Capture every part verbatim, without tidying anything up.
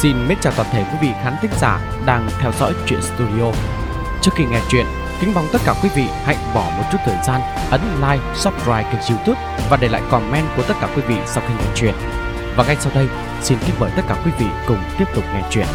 Xin mến chào toàn thể quý vị khán thính giả đang theo dõi Truyện Studio. Trước khi nghe chuyện, kính mong tất cả quý vị hãy bỏ một chút thời gian ấn like, subscribe kênh YouTube và để lại comment của tất cả quý vị sau khi nghe chuyện. Và ngay sau đây, xin kính mời tất cả quý vị cùng tiếp tục nghe chuyện.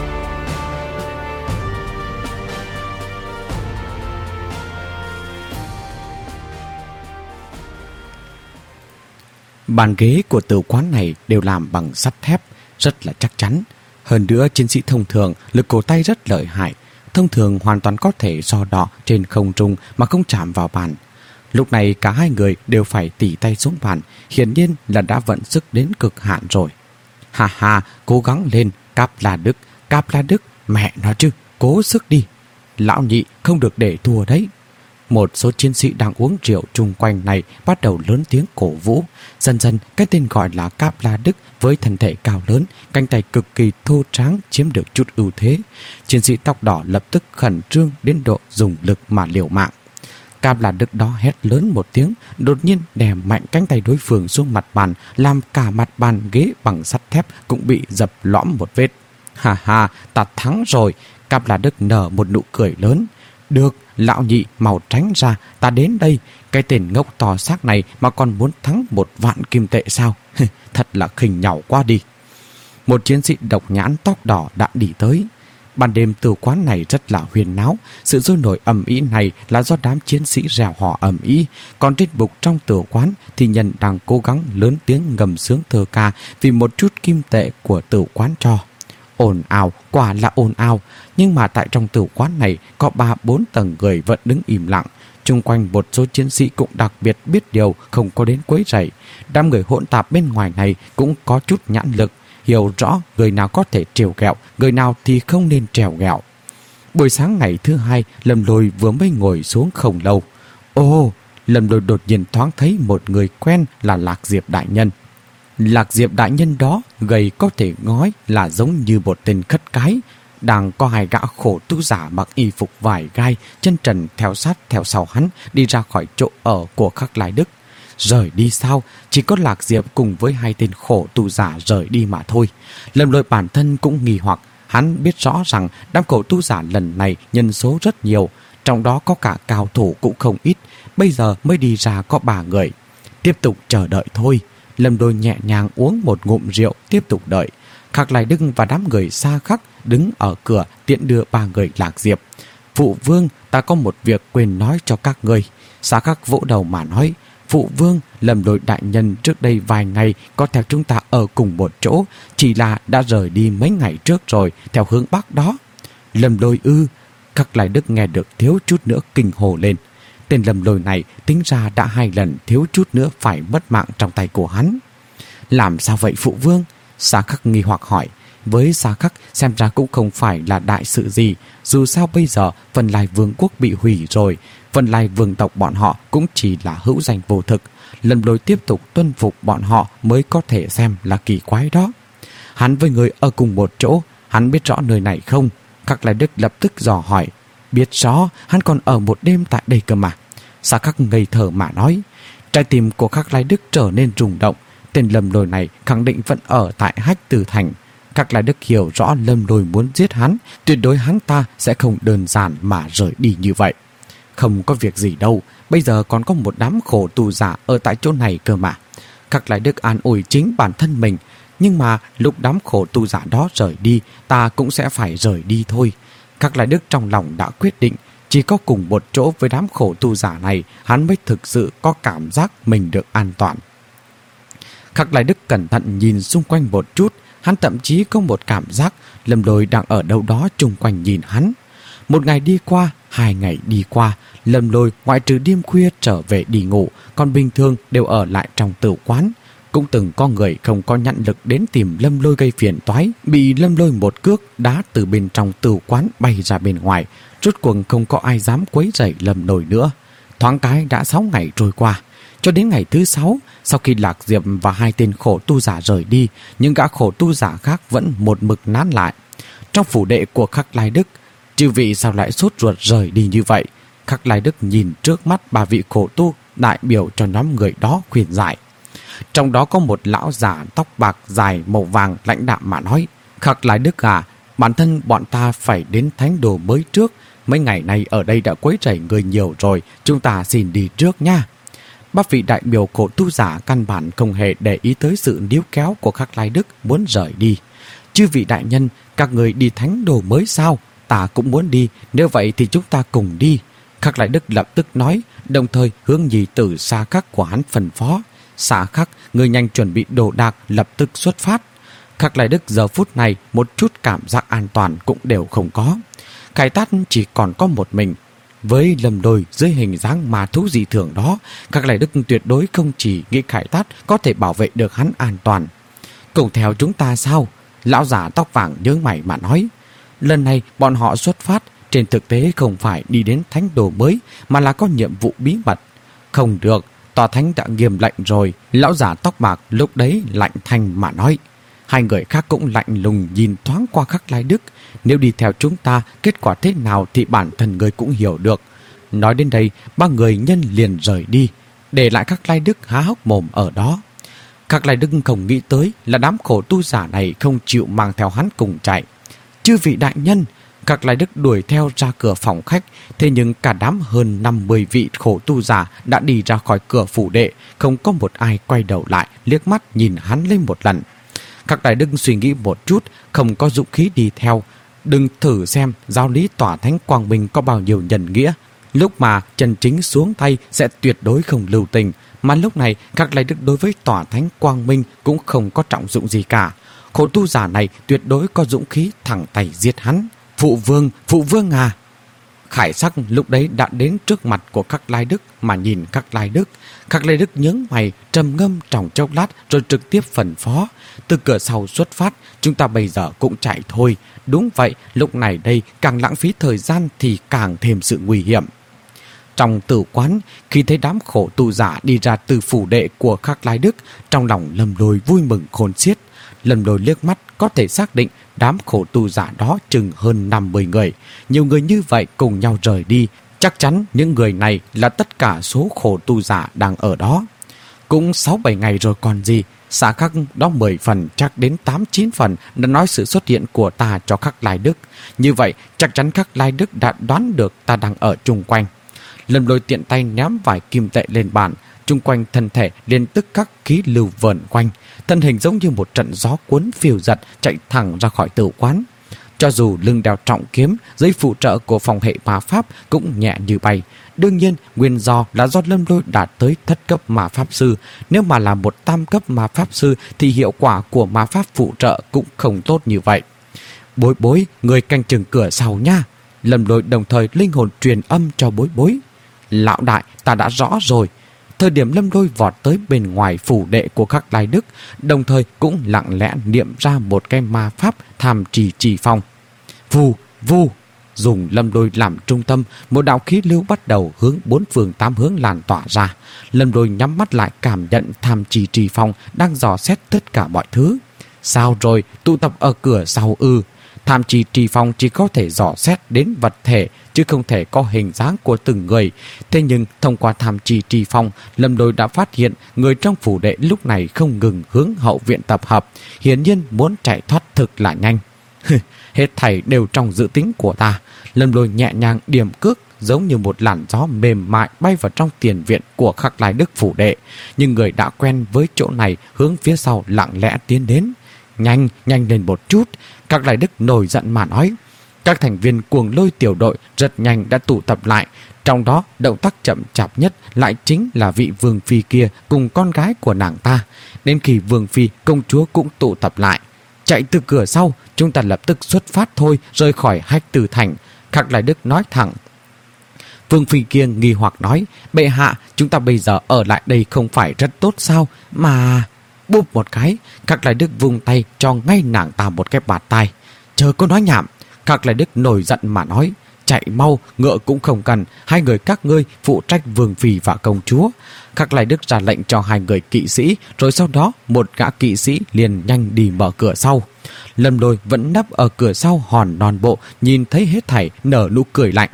Bàn ghế của tử quán này đều làm bằng sắt thép, rất là chắc chắn. Hơn nữa, chiến sĩ thông thường lực cổ tay rất lợi hại, thông thường hoàn toàn có thể so đọ trên không trung mà không chạm vào bàn. Lúc này cả hai người đều phải tỉ tay xuống bàn, hiển nhiên là đã vận sức đến cực hạn rồi. Ha ha, cố gắng lên, Cáp La Đức, Cáp La Đức, mẹ nó chứ, cố sức đi. Lão nhị không được để thua đấy. Một số chiến sĩ đang uống rượu chung quanh này bắt đầu lớn tiếng cổ vũ. Dần dần, cái tên gọi là Cáp La Đức với thân thể cao lớn, cánh tay cực kỳ thô tráng chiếm được chút ưu thế. Chiến sĩ tóc đỏ lập tức khẩn trương đến độ dùng lực mà liều mạng. Cáp La Đức đó hét lớn một tiếng, đột nhiên đè mạnh cánh tay đối phương xuống mặt bàn, làm cả mặt bàn ghế bằng sắt thép cũng bị dập lõm một vết. Ha ha, ta thắng rồi. Cáp La Đức nở một nụ cười lớn. Được, lão nhị mau tránh ra, ta đến đây. Cái tên ngốc to xác này mà còn muốn thắng một vạn kim tệ sao? Thật là khinh nhảo quá đi. Một chiến sĩ độc nhãn tóc đỏ đã đi tới. Ban đêm tử quán này rất là huyền náo. Sự sôi nổi ầm ĩ này là do đám chiến sĩ rèo hò ầm ĩ. Còn trên bục trong tử quán thì nhân đang cố gắng lớn tiếng ngầm sướng thơ ca vì một chút kim tệ của tử quán cho. Ồn ào, quả là ồn ào. Nhưng mà tại trong tử quán này có ba bốn tầng người vẫn đứng im lặng. Chung quanh một số chiến sĩ cũng đặc biệt biết điều, không có đến quấy rầy. Đám người hỗn tạp bên ngoài này cũng có chút nhãn lực, hiểu rõ người nào có thể trèo ghẹo, người nào thì không nên trèo ghẹo. Buổi sáng ngày thứ hai, Lâm Lôi vừa mới ngồi xuống không lâu. Ồ, Lâm Lôi đột nhiên thoáng thấy một người quen là Lạc Diệp đại nhân. Lạc Diệp đại nhân đó gầy có thể nói là giống như một tên khất cái. Đang có hai gã khổ tu giả mặc y phục vải gai, chân trần theo sát theo sau hắn đi ra khỏi chỗ ở của Khắc Lai Đức. Rời đi sao? Chỉ có Lạc Diệp cùng với hai tên khổ tu giả rời đi mà thôi. Lâm Lôi bản thân cũng nghi hoặc. Hắn biết rõ rằng đám khổ tu giả lần này nhân số rất nhiều, trong đó có cả cao thủ cũng không ít. Bây giờ mới đi ra có ba người. Tiếp tục chờ đợi thôi. Lâm Lôi nhẹ nhàng uống một ngụm rượu, tiếp tục đợi. Khắc Lai Đức và đám người xa khắc đứng ở cửa tiện đưa ba người Lạc Diệp. Phụ vương, ta có một việc quên nói cho các ngươi. Xa khắc vỗ đầu mà nói. Phụ vương, Lâm Lôi đại nhân trước đây vài ngày có theo chúng ta ở cùng một chỗ, chỉ là đã rời đi mấy ngày trước rồi, theo hướng bắc đó. Lâm Lôi ư? Khắc Lai Đức nghe được thiếu chút nữa kinh hồ lên. Tên Lâm Lôi này tính ra đã hai lần thiếu chút nữa phải mất mạng trong tay của hắn. Làm sao vậy phụ vương? Xa khắc nghi hoặc hỏi. Với Xa khắc xem ra cũng không phải là đại sự gì. Dù sao bây giờ Vân Lai Vương quốc bị hủy rồi, Vân Lai Vương tộc bọn họ cũng chỉ là hữu danh vô thực. Lâm Lôi tiếp tục tuân phục bọn họ mới có thể xem là kỳ quái đó. Hắn với người ở cùng một chỗ, hắn biết rõ nơi này không? Khắc Lai Đức lập tức dò hỏi. Biết rõ, hắn còn ở một đêm tại đây cơ mà. Xa khắc ngây thở mà nói. Trái tim của Khắc Lai Đức trở nên rung động. Tên Lâm Lôi này khẳng định vẫn ở tại Hách Tử Thành. Khắc Lai Đức hiểu rõ Lâm Lôi muốn giết hắn, tuyệt đối hắn ta sẽ không đơn giản mà rời đi như vậy. Không có việc gì đâu, bây giờ còn có một đám khổ tù giả ở tại chỗ này cơ mà. Khắc Lai Đức an ủi chính bản thân mình. Nhưng mà lúc đám khổ tù giả đó rời đi, ta cũng sẽ phải rời đi thôi. Khắc Lai Đức trong lòng đã quyết định, chỉ có cùng một chỗ với đám khổ tù giả này, hắn mới thực sự có cảm giác mình được an toàn. Khắc Lai Đức cẩn thận nhìn xung quanh một chút, hắn thậm chí có một cảm giác Lâm Lôi đang ở đâu đó chung quanh nhìn hắn. Một ngày đi qua, hai ngày đi qua, Lâm Lôi ngoại trừ đêm khuya trở về đi ngủ, còn bình thường đều ở lại trong tử quán. Cũng từng có người không có nhãn lực đến tìm Lâm Lôi gây phiền toái, bị Lâm Lôi một cước đá từ bên trong tử quán bay ra bên ngoài. Rốt cuộc không có ai dám quấy rầy Lâm Lôi nữa. Thoáng cái đã sáu ngày trôi qua. Cho đến ngày thứ sáu, sau khi Lạc Diệp và hai tên khổ tu giả rời đi, những gã khổ tu giả khác vẫn một mực nán lại. Trong phủ đệ của Khắc Lai Đức, chư vị sao lại sốt ruột rời đi như vậy? Khắc Lai Đức nhìn trước mắt ba vị khổ tu đại biểu cho nhóm người đó khuyên giải. Trong đó có một lão già tóc bạc dài màu vàng lãnh đạm mà nói. Khắc Lai Đức à, bản thân bọn ta phải đến thánh đồ mới trước. Mấy ngày nay ở đây đã quấy rầy người nhiều rồi, chúng ta xin đi trước nha. Bác vị đại biểu khổ tu giả căn bản không hề để ý tới sự níu kéo của Khắc Lai Đức muốn rời đi. Chư vị đại nhân, các người đi thánh đồ mới sao? Ta cũng muốn đi, nếu vậy thì chúng ta cùng đi. Khắc Lai Đức lập tức nói, đồng thời hướng nhị tử Sa Khắc của hắn phân phó. Sa Khắc, người nhanh chuẩn bị đồ đạc, lập tức xuất phát. Khắc Lai Đức giờ phút này một chút cảm giác an toàn cũng đều không có. Khải Tát chỉ còn có một mình. Với Lâm Lôi dưới hình dáng mà thú dị thường đó, Khắc Lai Đức tuyệt đối không chỉ nghĩ Khải Tát có thể bảo vệ được hắn an toàn. Cùng theo chúng ta sao? Lão giả tóc vàng nhớ mày mà nói. Lần này bọn họ xuất phát, trên thực tế không phải đi đến thánh đồ mới, mà là có nhiệm vụ bí mật. Không được, tòa thánh đã nghiêm lệnh rồi. Lão giả tóc bạc lúc đấy lạnh thanh mà nói. Hai người khác cũng lạnh lùng nhìn thoáng qua Khắc Lai Đức. Nếu đi theo chúng ta, kết quả thế nào thì bản thân người cũng hiểu được. Nói đến đây, ba người nhân liền rời đi, để lại Khắc Lai Đức há hốc mồm ở đó. Khắc Lai Đức không nghĩ tới là đám khổ tu giả này không chịu mang theo hắn cùng chạy. Chư vị đại nhân, Khắc Lai Đức đuổi theo ra cửa phòng khách, thế nhưng cả đám hơn năm mươi vị khổ tu giả đã đi ra khỏi cửa phủ đệ, không có một ai quay đầu lại liếc mắt nhìn hắn lên một lần. Khắc Lai Đức suy nghĩ một chút, không có dũng khí đi theo. Đừng thử xem giáo lý tỏa thánh quang minh có bao nhiêu nhân nghĩa. Lúc mà chân chính xuống tay sẽ tuyệt đối không lưu tình, mà lúc này Khắc Lai Đức đối với tỏa thánh quang minh cũng không có trọng dụng gì cả. Khổ tu giả này tuyệt đối có dũng khí thẳng tay giết hắn. Phụ vương, phụ vương à! Khải Sắc lúc đấy đã đến trước mặt của Khắc Lai Đức mà nhìn Khắc Lai Đức. Khắc Lai Đức nhướng mày, trầm ngâm trong chốc lát rồi trực tiếp phân phó. Từ cửa sau xuất phát, chúng ta bây giờ cũng chạy thôi. Đúng vậy, lúc này đây càng lãng phí thời gian thì càng thêm sự nguy hiểm. Trong tử quán, khi thấy đám khổ tu giả đi ra từ phủ đệ của Khắc Lai Đức, trong lòng Lâm Lôi vui mừng khôn xiết. Lâm Lôi liếc mắt có thể xác định đám khổ tu giả đó chừng hơn năm mươi người. Nhiều người như vậy cùng nhau rời đi, chắc chắn những người này là tất cả số khổ tu giả đang ở đó. Cũng sáu bảy ngày rồi còn gì. Sa Khắc đó mười phần chắc đến tám chín phần đã nói sự xuất hiện của ta cho Khắc Lai Đức. Như vậy chắc chắn Khắc Lai Đức đã đoán được ta đang ở chung quanh. Lâm Lôi tiện tay ném vài kim tệ lên bàn, chung quanh thân thể liền tức khắc khí lưu vờn quanh, thân hình giống như một trận gió cuốn phiêu giật chạy thẳng ra khỏi tử quán. Cho dù lưng đeo trọng kiếm, dưới phụ trợ của phòng hệ ma pháp cũng nhẹ như bay. Đương nhiên, nguyên do là do Lâm Lôi đạt tới thất cấp ma pháp sư. Nếu mà là một tam cấp ma pháp sư thì hiệu quả của ma pháp phụ trợ cũng không tốt như vậy. Bối Bối, người canh chừng cửa sau nha. Lâm Lôi đồng thời linh hồn truyền âm cho Bối Bối. Lão đại, ta đã rõ rồi. Thời điểm Lâm Lôi vọt tới bên ngoài phủ đệ của Khắc Lai Đức, đồng thời cũng lặng lẽ niệm ra một cái ma pháp tham trì trì phong. Vù, vù, dùng Lâm Lôi làm trung tâm, một đạo khí lưu bắt đầu hướng bốn phương tám hướng lan tỏa ra. Lâm Lôi nhắm mắt lại cảm nhận tham trì trì phong đang dò xét tất cả mọi thứ. Sao rồi, tụ tập ở cửa sau ư? Tham trì trì phong chỉ có thể dò xét đến vật thể, chứ không thể có hình dáng của từng người. Thế nhưng thông qua tham trì trì phong, Lâm Lôi đã phát hiện người trong phủ đệ lúc này không ngừng hướng hậu viện tập hợp, hiển nhiên muốn chạy thoát thực là nhanh. Hết thảy đều trong dự tính của ta. Lâm Lôi nhẹ nhàng điểm cước, giống như một làn gió mềm mại bay vào trong tiền viện của Khắc Lai Đức phủ đệ. Nhưng người đã quen với chỗ này hướng phía sau lặng lẽ tiến đến. Nhanh, nhanh lên một chút. Khắc Lai Đức nổi giận mà nói. Các thành viên cuồng lôi tiểu đội rất nhanh đã tụ tập lại. Trong đó động tác chậm chạp nhất lại chính là vị vương phi kia cùng con gái của nàng ta. Đến khi vương phi công chúa cũng tụ tập lại, chạy từ cửa sau, chúng ta lập tức xuất phát thôi, rời khỏi Hách Tử Thành. Khắc Lai Đức nói thẳng. Vương phi kia nghi hoặc nói, bệ hạ, chúng ta bây giờ ở lại đây không phải rất tốt sao? Mà... Búp một cái, Khắc Lai Đức vung tay cho ngay nàng ta một cái bạt tai. Chờ có nói nhảm. Khắc Lai Đức nổi giận mà nói, chạy mau, ngựa cũng không cần, hai người các ngươi phụ trách vương phi và công chúa. Khắc Lai Đức ra lệnh cho hai người kỵ sĩ, rồi sau đó một gã kỵ sĩ liền nhanh đi mở cửa sau. Lâm Lôi vẫn nấp ở cửa sau hòn non bộ, nhìn thấy hết thảy nở nụ cười lạnh.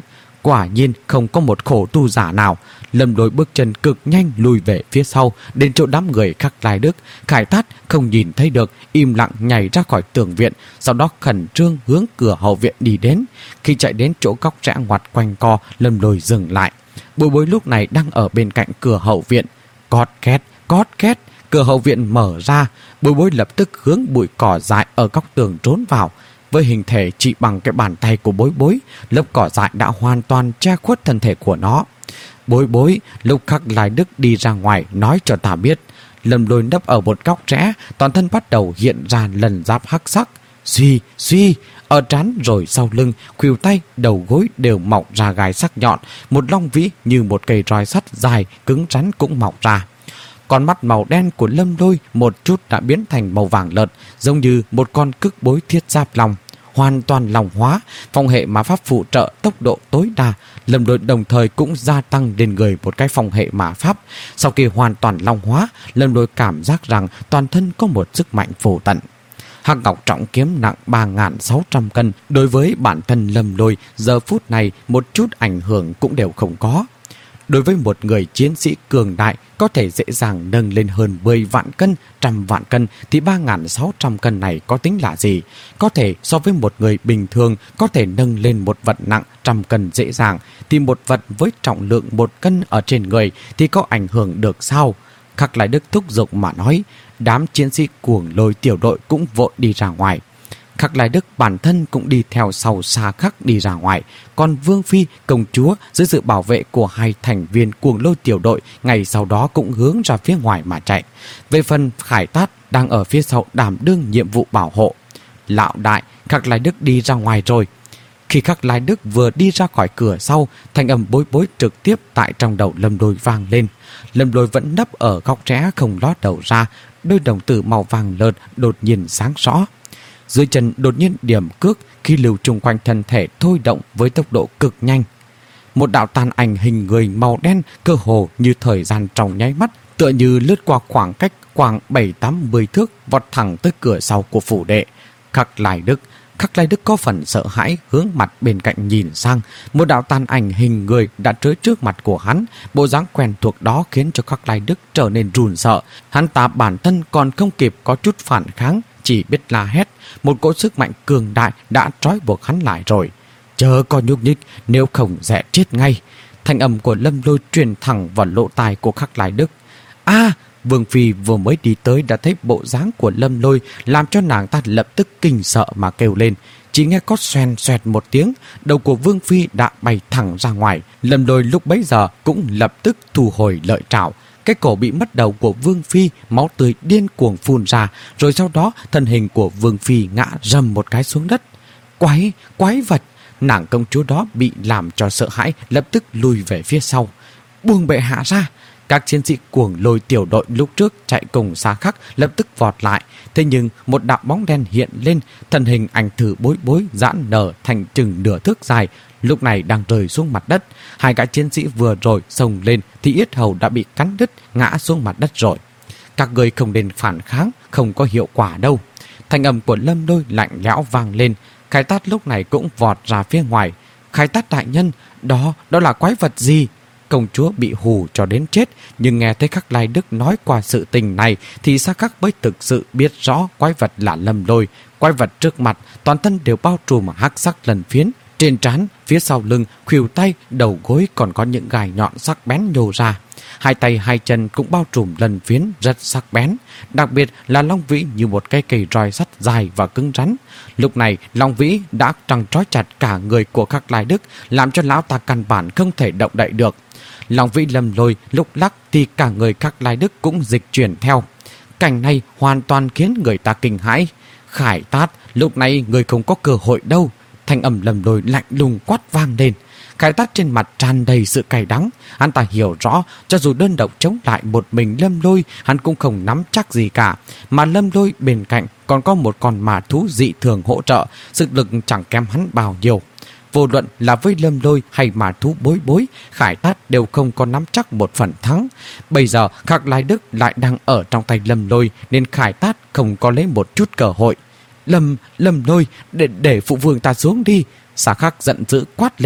Quả nhiên không có một khổ tu giả nào. Lâm Lôi bước chân cực nhanh lùi về phía sau, đến chỗ đám người Khắc Lai Đức. Khải Tát không nhìn thấy được, im lặng nhảy ra khỏi tường viện, sau đó khẩn trương hướng cửa hậu viện đi đến. Khi chạy đến chỗ góc rẽ ngoặt quanh co, Lâm Lôi dừng lại. Bối Bối lúc này đang ở bên cạnh cửa hậu viện. Cót két, cót két, cửa hậu viện mở ra. Bối Bối lập tức hướng bụi cỏ dại ở góc tường trốn vào. Với hình thể chỉ bằng cái bàn tay của Bối Bối, lớp cỏ dại đã hoàn toàn che khuất thân thể của nó. Bối Bối lúc Khắc Lai Đức đi ra ngoài nói cho ta biết. Lâm Lôi nấp ở một góc rẽ, toàn thân bắt đầu hiện ra lần giáp hắc sắc. Suy, suy, ở trán rồi sau lưng, khuỷu tay, đầu gối đều mọc ra gai sắc nhọn. Một long vĩ như một cây roi sắt dài, cứng rắn cũng mọc ra. Con mắt màu đen của Lâm Lôi một chút đã biến thành màu vàng lợt, giống như một con cức bối thiết giáp long. Hoàn toàn lòng hóa, phong hệ ma pháp phụ trợ tốc độ tối đa. Lâm Lôi đồng thời cũng gia tăng lên người một cái phong hệ ma pháp. Sau khi hoàn toàn long hóa, Lâm Lôi cảm giác rằng toàn thân có một sức mạnh vô tận. Hắc ngọc trọng kiếm nặng ba nghìn sáu trăm cân, đối với bản thân Lâm Lôi giờ phút này một chút ảnh hưởng cũng đều không có. Đối với một người chiến sĩ cường đại có thể dễ dàng nâng lên hơn mười vạn cân, trăm vạn cân, thì ba nghìn sáu trăm cân này có tính là gì? Có thể so với một người bình thường có thể nâng lên một vật nặng trăm cân dễ dàng, thì một vật với trọng lượng một cân ở trên người thì có ảnh hưởng được sao? Khắc Lai Đức thúc giục mà nói. Đám chiến sĩ Cuồng Lôi tiểu đội cũng vội đi ra ngoài. Khắc Lai Đức bản thân cũng đi theo sau Xa Khắc đi ra ngoài. Còn Vương Phi, công chúa dưới sự bảo vệ của hai thành viên Cuồng Lôi tiểu đội ngày sau đó cũng hướng ra phía ngoài mà chạy. Về phần Khải Tát đang ở phía sau đảm đương nhiệm vụ bảo hộ. Lão đại, Khắc Lai Đức đi ra ngoài rồi. Khi Khắc Lai Đức vừa đi ra khỏi cửa sau, thanh âm Bối Bối trực tiếp tại trong đầu Lâm Lôi vang lên. Lâm Lôi vẫn nấp ở góc rẽ không ló đầu ra, đôi đồng tử màu vàng lợt đột nhiên sáng rõ. Dưới chân đột nhiên điểm cước, khi lưu chung quanh thân thể thôi động với tốc độ cực nhanh. Một đạo tàn ảnh hình người màu đen cơ hồ như thời gian trong nháy mắt, tựa như lướt qua khoảng cách khoảng bảy tám mươi thước, vọt thẳng tới cửa sau của phủ đệ. Khắc Lai Đức Khắc Lai Đức có phần sợ hãi, hướng mặt bên cạnh nhìn sang. Một đạo tàn ảnh hình người đã tới trước mặt của hắn. Bộ dáng quen thuộc đó khiến cho Khắc Lai Đức trở nên run sợ. Hắn ta bản thân còn không kịp có chút phản kháng, chỉ biết la hét. Một cỗ sức mạnh cường đại đã trói buộc hắn lại rồi. Chớ có nhúc nhích, nếu không sẽ chết ngay. Thanh âm của Lâm Lôi truyền thẳng vào lỗ tai của Khắc Lai Đức. A à, Vương Phi vừa mới đi tới đã thấy bộ dáng của Lâm Lôi, làm cho nàng ta lập tức kinh sợ mà kêu lên. Chỉ nghe có xoèn xoẹt một tiếng, đầu của Vương Phi đã bay thẳng ra ngoài. Lâm Lôi lúc bấy giờ cũng lập tức thu hồi lợi trảo. Cái cổ bị mất đầu của Vương Phi, máu tươi điên cuồng phun ra, rồi sau đó thân hình của Vương Phi ngã rầm một cái xuống đất. Quái, quái vật! Nàng công chúa đó bị làm cho sợ hãi, lập tức lùi về phía sau. Buông bệ hạ ra! Các chiến sĩ Cuồng Lôi tiểu đội lúc trước chạy cùng Xa Khắc lập tức vọt lại. Thế nhưng một đạo bóng đen hiện lên, thân hình ảnh thử Bối Bối giãn nở thành chừng nửa thước dài, lúc này đang rơi xuống mặt đất. Hai gã chiến sĩ vừa rồi xông lên thì yết hầu đã bị cắn đứt, ngã xuống mặt đất rồi. Các người không nên phản kháng, không có hiệu quả đâu. Thanh âm của Lâm Lôi lạnh lẽo vang lên. Khải Tát lúc này cũng vọt ra phía ngoài. Khải Tát đại nhân, đó, đó là quái vật gì? Công chúa bị hù cho đến chết, nhưng nghe thấy Khắc Lai Đức nói qua sự tình này thì Xa Khắc mới thực sự biết rõ quái vật là Lâm Lôi. Quái vật trước mặt toàn thân đều bao trùm hắc sắc lần phiến, trên trán, phía sau lưng, khuỷu tay, đầu gối còn có những gai nhọn sắc bén nhô ra. Hai tay hai chân cũng bao trùm lần phiến rất sắc bén, đặc biệt là Long Vĩ như một cây cây roi sắt dài và cứng rắn. Lúc này Long Vĩ đã trăng trói chặt cả người của Khắc Lai Đức, làm cho lão ta căn bản không thể động đậy được. Long Vĩ Lâm Lôi lúc lắc thì cả người Khắc Lai Đức cũng dịch chuyển theo. Cảnh này hoàn toàn khiến người ta kinh hãi. Khải Tát, lúc này người không có cơ hội đâu. Thanh âm Lâm Lôi lạnh lùng quát vang lên. Khải Tát trên mặt tràn đầy sự cay đắng. Hắn ta hiểu rõ, cho dù đơn độc chống lại một mình Lâm Lôi, hắn cũng không nắm chắc gì cả. Mà Lâm Lôi bên cạnh còn có một con ma thú dị thường hỗ trợ, sức lực chẳng kém hắn bao nhiêu. Vô luận là với Lâm Lôi hay mà thú Bối Bối, Khải Tát đều không có nắm chắc một phần thắng. Bây giờ Khắc Lai Đức lại đang ở trong tay Lâm Lôi, nên Khải Tát không có lấy một chút cơ hội. Lâm, Lâm Lôi, để, để phụ vương ta xuống đi. Xa Khắc giận dữ quát lên.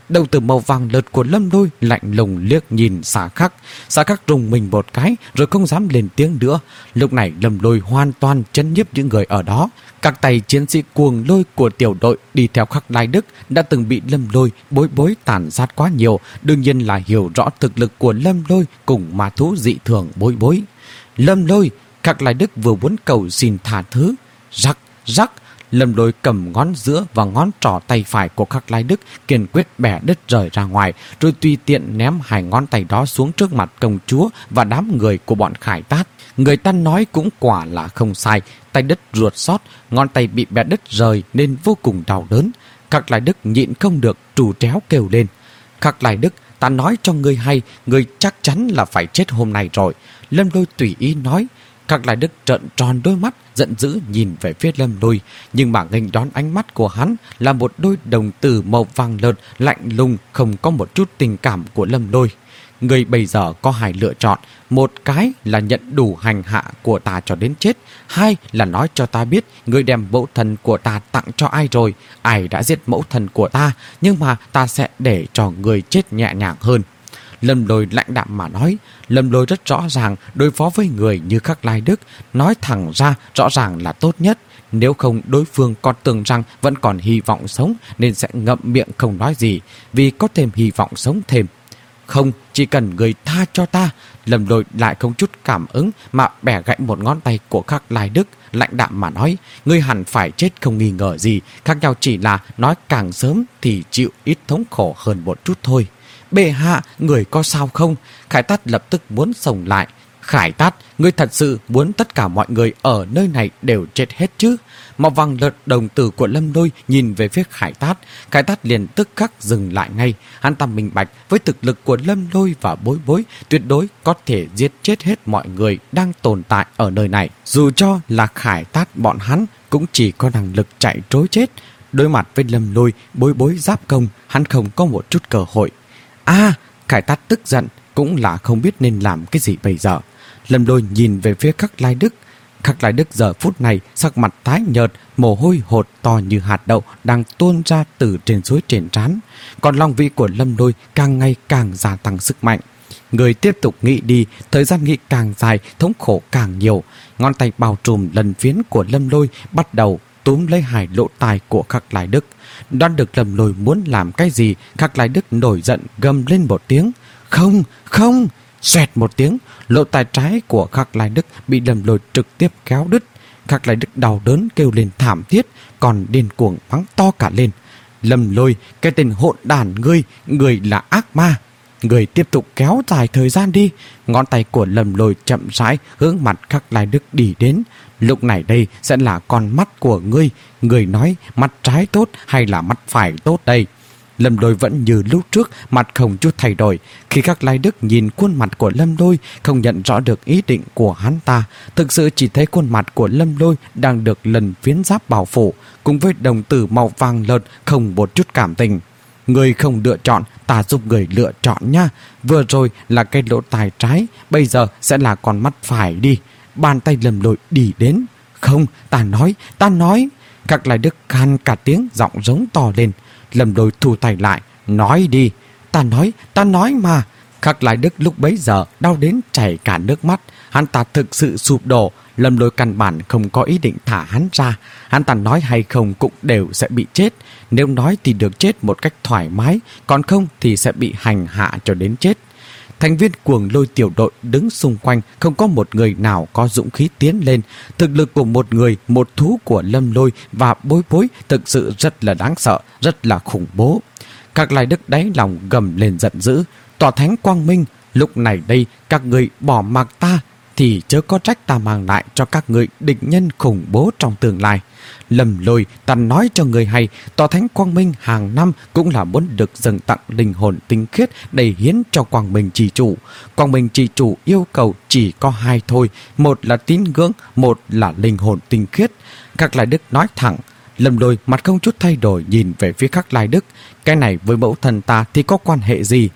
Đồng tử màu vàng lợt của Lâm Lôi lạnh lùng liếc nhìn Xà Khắc. Xà Khắc rùng mình một cái rồi không dám lên tiếng nữa. Lúc này Lâm Lôi hoàn toàn chấn nhiếp những người ở đó. Các tay chiến sĩ cuồng lôi của tiểu đội đi theo Khắc Lai Đức đã từng bị Lâm Lôi bối bối tàn sát quá nhiều, đương nhiên là hiểu rõ thực lực của Lâm Lôi cùng ma thú dị thường bối bối. Lâm Lôi, Khắc Lai Đức vừa muốn cầu xin tha thứ. Rắc, rắc, Lâm Lôi cầm ngón giữa và ngón trỏ tay phải của Khắc Lai Đức kiên quyết bẻ đứt rời ra ngoài, rồi tùy tiện ném hai ngón tay đó xuống trước mặt công chúa và đám người của bọn Khải Tát. Người ta nói cũng quả là không sai, tay đứt ruột xót, ngón tay bị bẻ đứt rời nên vô cùng đau đớn. Khắc Lai Đức nhịn không được, trù tréo kêu lên. Khắc Lai Đức, ta nói cho ngươi hay, ngươi chắc chắn là phải chết hôm nay rồi. Lâm Lôi tùy ý nói. Khắc Lai Đức trợn tròn đôi mắt, giận dữ nhìn về phía Lâm Lôi, nhưng mà nghênh đón ánh mắt của hắn là một đôi đồng tử màu vàng lợt lạnh lùng, không có một chút tình cảm của Lâm Lôi. Người bây giờ có hai lựa chọn, một cái là nhận đủ hành hạ của ta cho đến chết, hai là nói cho ta biết người đem mẫu thân của ta tặng cho ai rồi, ai đã giết mẫu thân của ta, nhưng mà ta sẽ để cho người chết nhẹ nhàng hơn. Lâm Lôi lạnh đạm mà nói. Lâm Lôi rất rõ ràng đối phó với người như Khắc Lai Đức, nói thẳng ra rõ ràng là tốt nhất. Nếu không đối phương còn tưởng rằng vẫn còn hy vọng sống nên sẽ ngậm miệng không nói gì, vì có thêm hy vọng sống thêm. Không, chỉ cần người tha cho ta. Lâm Lôi lại không chút cảm ứng mà bẻ gãy một ngón tay của Khắc Lai Đức, lạnh đạm mà nói. Ngươi hẳn phải chết không nghi ngờ gì, khác nhau chỉ là nói càng sớm thì chịu ít thống khổ hơn một chút thôi. Bệ hạ, người có sao không? Khải Tát lập tức muốn xông lại. Khải Tát, ngươi thật sự muốn tất cả mọi người ở nơi này đều chết hết chứ? Màu vàng lợt đồng tử của Lâm Lôi nhìn về phía Khải Tát. Khải Tát liền tức khắc dừng lại ngay. Hắn ta minh bạch với thực lực của Lâm Lôi và Bối Bối, tuyệt đối có thể giết chết hết mọi người đang tồn tại ở nơi này. Dù cho là Khải Tát bọn hắn cũng chỉ có năng lực chạy trối chết. Đối mặt với Lâm Lôi, Bối Bối giáp công, hắn không có một chút cơ hội. À, Khải Tát tức giận, cũng là không biết nên làm cái gì bây giờ. Lâm Lôi nhìn về phía Khắc Lai Đức. Khắc Lai Đức giờ phút này sắc mặt tái nhợt, mồ hôi hột to như hạt đậu đang tuôn ra từ trên suối trên trán. Còn lòng vị của Lâm Lôi càng ngày càng gia tăng sức mạnh. Người tiếp tục nghĩ đi, thời gian nghĩ càng dài, thống khổ càng nhiều. Ngón tay bao trùm lần phiến của Lâm Lôi bắt đầu túm lấy hai lỗ tai của Khắc Lai Đức. Đoán được Lâm Lôi muốn làm cái gì, Khắc Lai Đức nổi giận gầm lên một tiếng. Không, không! Xoẹt một tiếng, lỗ tai trái của Khắc Lai Đức bị Lâm Lôi trực tiếp kéo đứt. Khắc Lai Đức đau đớn kêu lên thảm thiết, còn điên cuồng mắng to cả lên. Lâm Lôi, cái tên hỗn đản ngươi, ngươi là ác ma. Người tiếp tục kéo dài thời gian đi. Ngón tay của Lâm Lôi chậm rãi hướng mặt Khắc Lai Đức đi đến. Lúc này đây sẽ là con mắt của ngươi. Người nói mắt trái tốt hay là mắt phải tốt đây? Lâm Lôi vẫn như lúc trước, mặt không chút thay đổi. Khi Khắc Lai Đức nhìn khuôn mặt của Lâm Lôi, không nhận rõ được ý định của hắn ta. Thực sự chỉ thấy khuôn mặt của Lâm Lôi đang được lần phiến giáp bảo phủ, cùng với đồng tử màu vàng lợt không một chút cảm tình. Người không lựa chọn, ta giúp người lựa chọn nha. Vừa rồi là cái lỗ tai trái, bây giờ sẽ là con mắt phải đi. Bàn tay Lâm Lôi đi đến. Không, ta nói, ta nói. Khắc Lai Đức khan cả tiếng, giọng giống to lên. Lâm Lôi thu tay lại. Nói đi. Ta nói, ta nói mà. Khắc Lai Đức lúc bấy giờ đau đến chảy cả nước mắt. Hắn ta thực sự sụp đổ. Lâm Lôi căn bản không có ý định thả hắn ra. Hắn ta nói hay không cũng đều sẽ bị chết. Nếu nói thì được chết một cách thoải mái, còn không thì sẽ bị hành hạ cho đến chết. Thành viên cuồng lôi tiểu đội đứng xung quanh, không có một người nào có dũng khí tiến lên. Thực lực của một người, một thú của Lâm Lôi và Bối Bối thực sự rất là đáng sợ, rất là khủng bố. Khắc Lai Đức đáy lòng gầm lên giận dữ. Tòa thánh quang minh, lúc này đây các người bỏ mặc ta thì chớ có trách ta mang lại cho các người địch nhân khủng bố trong tương lai. Lâm Lôi, ta nói cho người hay, tòa thánh quang minh hàng năm cũng là muốn được dâng tặng linh hồn tinh khiết để hiến cho quang minh trì chủ. Quang minh trì chủ yêu cầu chỉ có hai thôi, một là tín ngưỡng, một là linh hồn tinh khiết. Khắc Lai Đức nói thẳng. Lâm Lôi mặt không chút thay đổi nhìn về phía Khắc Lai Đức. Cái này với mẫu thần ta thì có quan hệ gì?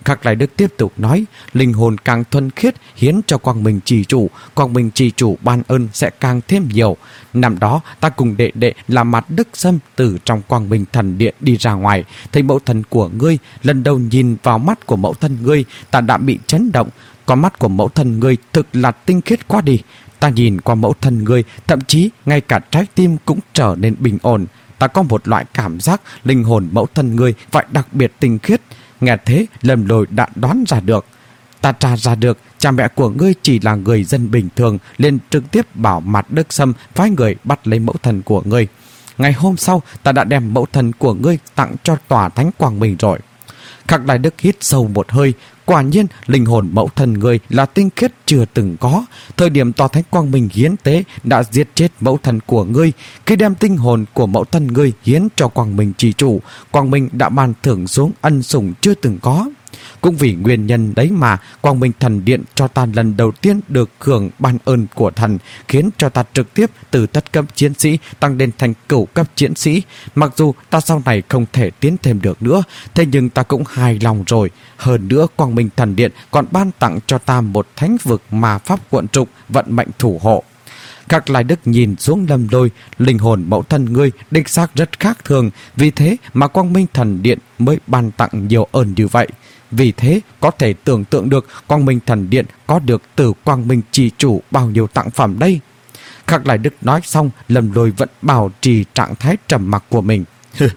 Khắc Lai Đức tiếp tục nói, linh hồn càng thuần khiết hiến cho Quang Minh Trì Chủ, Quang Minh Trì Chủ ban ơn sẽ càng thêm nhiều. Năm đó ta cùng đệ đệ là Mặt Đức Sâm từ trong Quang Minh Thần Điện đi ra ngoài, thấy mẫu thân của ngươi, lần đầu nhìn vào mắt của mẫu thân ngươi, ta đã bị chấn động. Con mắt của mẫu thân ngươi thực là tinh khiết quá đi. Ta nhìn qua mẫu thân ngươi, thậm chí ngay cả trái tim cũng trở nên bình ổn. Ta có một loại cảm giác linh hồn mẫu thân ngươi phải đặc biệt tinh khiết. Nghe thế, Lâm Lôi đã đoán ra được. Ta tra ra được cha mẹ của ngươi chỉ là người dân bình thường, liền trực tiếp bảo Mặt Đức Sâm phái người bắt lấy mẫu thân của ngươi. Ngày hôm sau, ta đã đem mẫu thân của ngươi tặng cho tòa thánh Quang Minh rồi. Khắc Lai Đức hít sâu một hơi. Quả nhiên, linh hồn mẫu thân ngươi là tinh khiết chưa từng có. Thời điểm tòa thánh Quang Minh hiến tế đã giết chết mẫu thân của ngươi. Khi đem tinh hồn của mẫu thân ngươi hiến cho Quang Minh Trì Chủ, Quang Minh đã ban thưởng xuống ân sủng chưa từng có. Cũng vì nguyên nhân đấy mà Quang Minh Thần Điện cho ta lần đầu tiên được hưởng ban ơn của thần, khiến cho ta trực tiếp từ thất cấp chiến sĩ tăng lên thành cửu cấp chiến sĩ. Mặc dù ta sau này không thể tiến thêm được nữa, thế nhưng ta cũng hài lòng rồi. Hơn nữa, Quang Minh Thần Điện còn ban tặng cho ta một thánh vực mà pháp quận trục vận mệnh thủ hộ. Khắc Lai Đức nhìn xuống Lâm Lôi, linh hồn mẫu thân ngươi đích xác rất khác thường, vì thế mà Quang Minh Thần Điện mới ban tặng nhiều ơn như vậy. Vì thế có thể tưởng tượng được Quang Minh Thần Điện có được từ Quang Minh Trì Chủ bao nhiêu tặng phẩm đây. Khắc Lai Đức nói xong, Lâm Lôi vẫn bảo trì trạng thái trầm mặc của mình.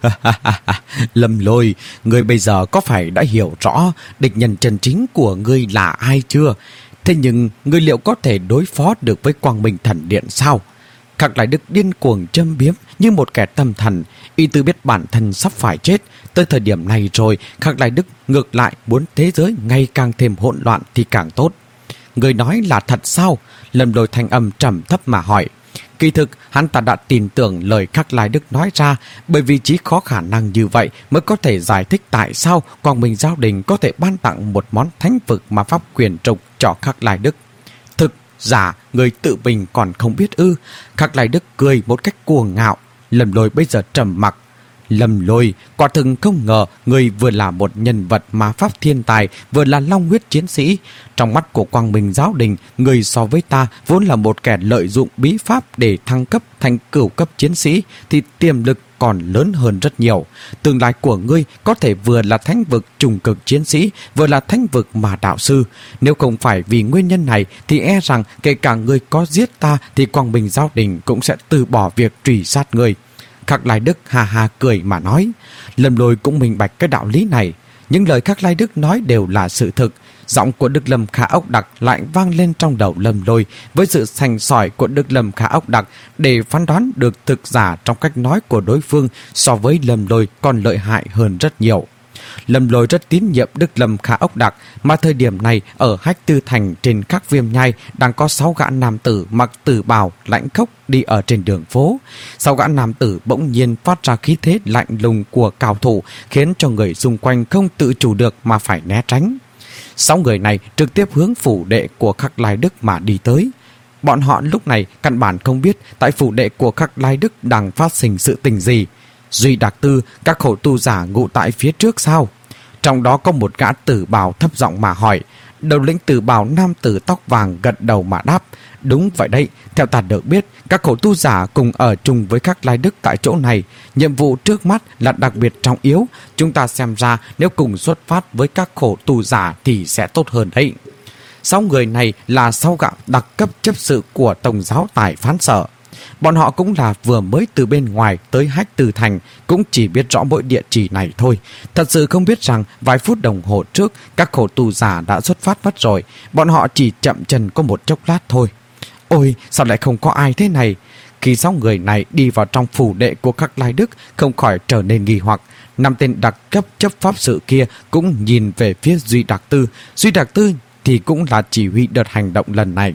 Lâm Lôi, ngươi bây giờ có phải đã hiểu rõ địch nhân chân chính của ngươi là ai chưa? Thế nhưng ngươi liệu có thể đối phó được với Quang Minh Thần Điện sao? Khắc Lai Đức điên cuồng châm biếm như một kẻ tâm thần, y tư biết bản thân sắp phải chết. Tới thời điểm này rồi, Khắc Lai Đức ngược lại muốn thế giới ngày càng thêm hỗn loạn thì càng tốt. Người nói là thật sao? Lâm Lôi thanh âm trầm thấp mà hỏi. Kỳ thực, hắn ta đã tin tưởng lời Khắc Lai Đức nói ra, bởi vì chỉ có khả năng như vậy mới có thể giải thích tại sao Quang Minh Giáo Đình có thể ban tặng một món thánh vực mà pháp quyền trục cho Khắc Lai Đức. Thực giả, người tự mình còn không biết ư? Khắc Lai Đức cười một cách cuồng ngạo. Lâm Lôi bây giờ trầm mặc. Lâm Lôi, quả thực không ngờ người vừa là một nhân vật ma pháp thiên tài, vừa là long huyết chiến sĩ. Trong mắt của Quang Minh Giáo Đình, người so với ta vốn là một kẻ lợi dụng bí pháp để thăng cấp thành cửu cấp chiến sĩ, thì tiềm lực còn lớn hơn rất nhiều. Tương lai của ngươi có thể vừa là thánh vực trùng cực chiến sĩ, vừa là thánh vực mà đạo sư. Nếu không phải vì nguyên nhân này thì e rằng kể cả ngươi có giết ta thì Quang Minh Giáo Đình cũng sẽ từ bỏ việc truy sát ngươi. Khắc Lai Đức hà hà cười mà nói. Lâm Lôi cũng minh bạch cái đạo lý này. Những lời Khắc Lai Đức nói đều là sự thực. Giọng của Đức Lâm Khả Ốc Đặc lại vang lên trong đầu Lâm Lôi, với sự sành sỏi của Đức Lâm Khả Ốc Đặc để phán đoán được thực giả trong cách nói của đối phương so với Lâm Lôi còn lợi hại hơn rất nhiều. Lâm Lôi rất tín nhiệm Đức Lâm Khả Ốc Đặc, mà thời điểm này ở Hách Tư Thành trên các Viêm Nhai đang có sáu gã nam tử mặc tử bào lãnh khốc đi ở trên đường phố. Sáu gã nam tử bỗng nhiên phát ra khí thế lạnh lùng của cao thủ, khiến cho người xung quanh không tự chủ được mà phải né tránh. Sáu người này trực tiếp hướng phủ đệ của Khắc Lai Đức mà đi tới. Bọn họ lúc này căn bản không biết tại phủ đệ của Khắc Lai Đức đang phát sinh sự tình gì. Duy Đạc Tư, các khổ tu giả ngụ tại phía trước sao? Trong đó có một gã tử bào thấp giọng mà hỏi. Đầu lĩnh tử bào nam tử tóc vàng gật đầu mà đáp. Đúng vậy đấy, theo ta được biết, các khổ tu giả cùng ở chung với Khắc Lai Đức tại chỗ này. Nhiệm vụ trước mắt là đặc biệt trọng yếu. Chúng ta xem ra nếu cùng xuất phát với các khổ tu giả thì sẽ tốt hơn đấy. Sáu người này là sáu gã đặc cấp chấp sự của Tổng giáo Tài Phán Sở. Bọn họ cũng là vừa mới từ bên ngoài tới Hách Tư Thành, cũng chỉ biết rõ mỗi địa chỉ này thôi. Thật sự không biết rằng vài phút đồng hồ trước các khổ tù giả đã xuất phát mất rồi. Bọn họ chỉ chậm chân có một chốc lát thôi. Ôi, sao lại không có ai thế này? Khi sáu người này đi vào trong phủ đệ của Khắc Lai Đức, không khỏi trở nên nghi hoặc. Năm tên đặc cấp chấp pháp sự kia cũng nhìn về phía Duy Đạc Tư. Duy Đạc Tư thì cũng là chỉ huy đợt hành động lần này.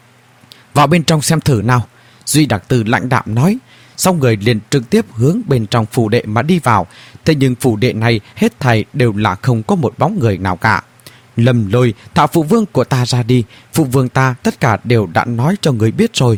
Vào bên trong xem thử nào. Duy Đạc Tư lãnh đạm nói. Sau người liền trực tiếp hướng bên trong phủ đệ mà đi vào. Thế nhưng phủ đệ này hết thảy đều là không có một bóng người nào cả. Lâm Lôi, thả phụ vương của ta ra đi. Phụ vương ta tất cả đều đã nói cho người biết rồi.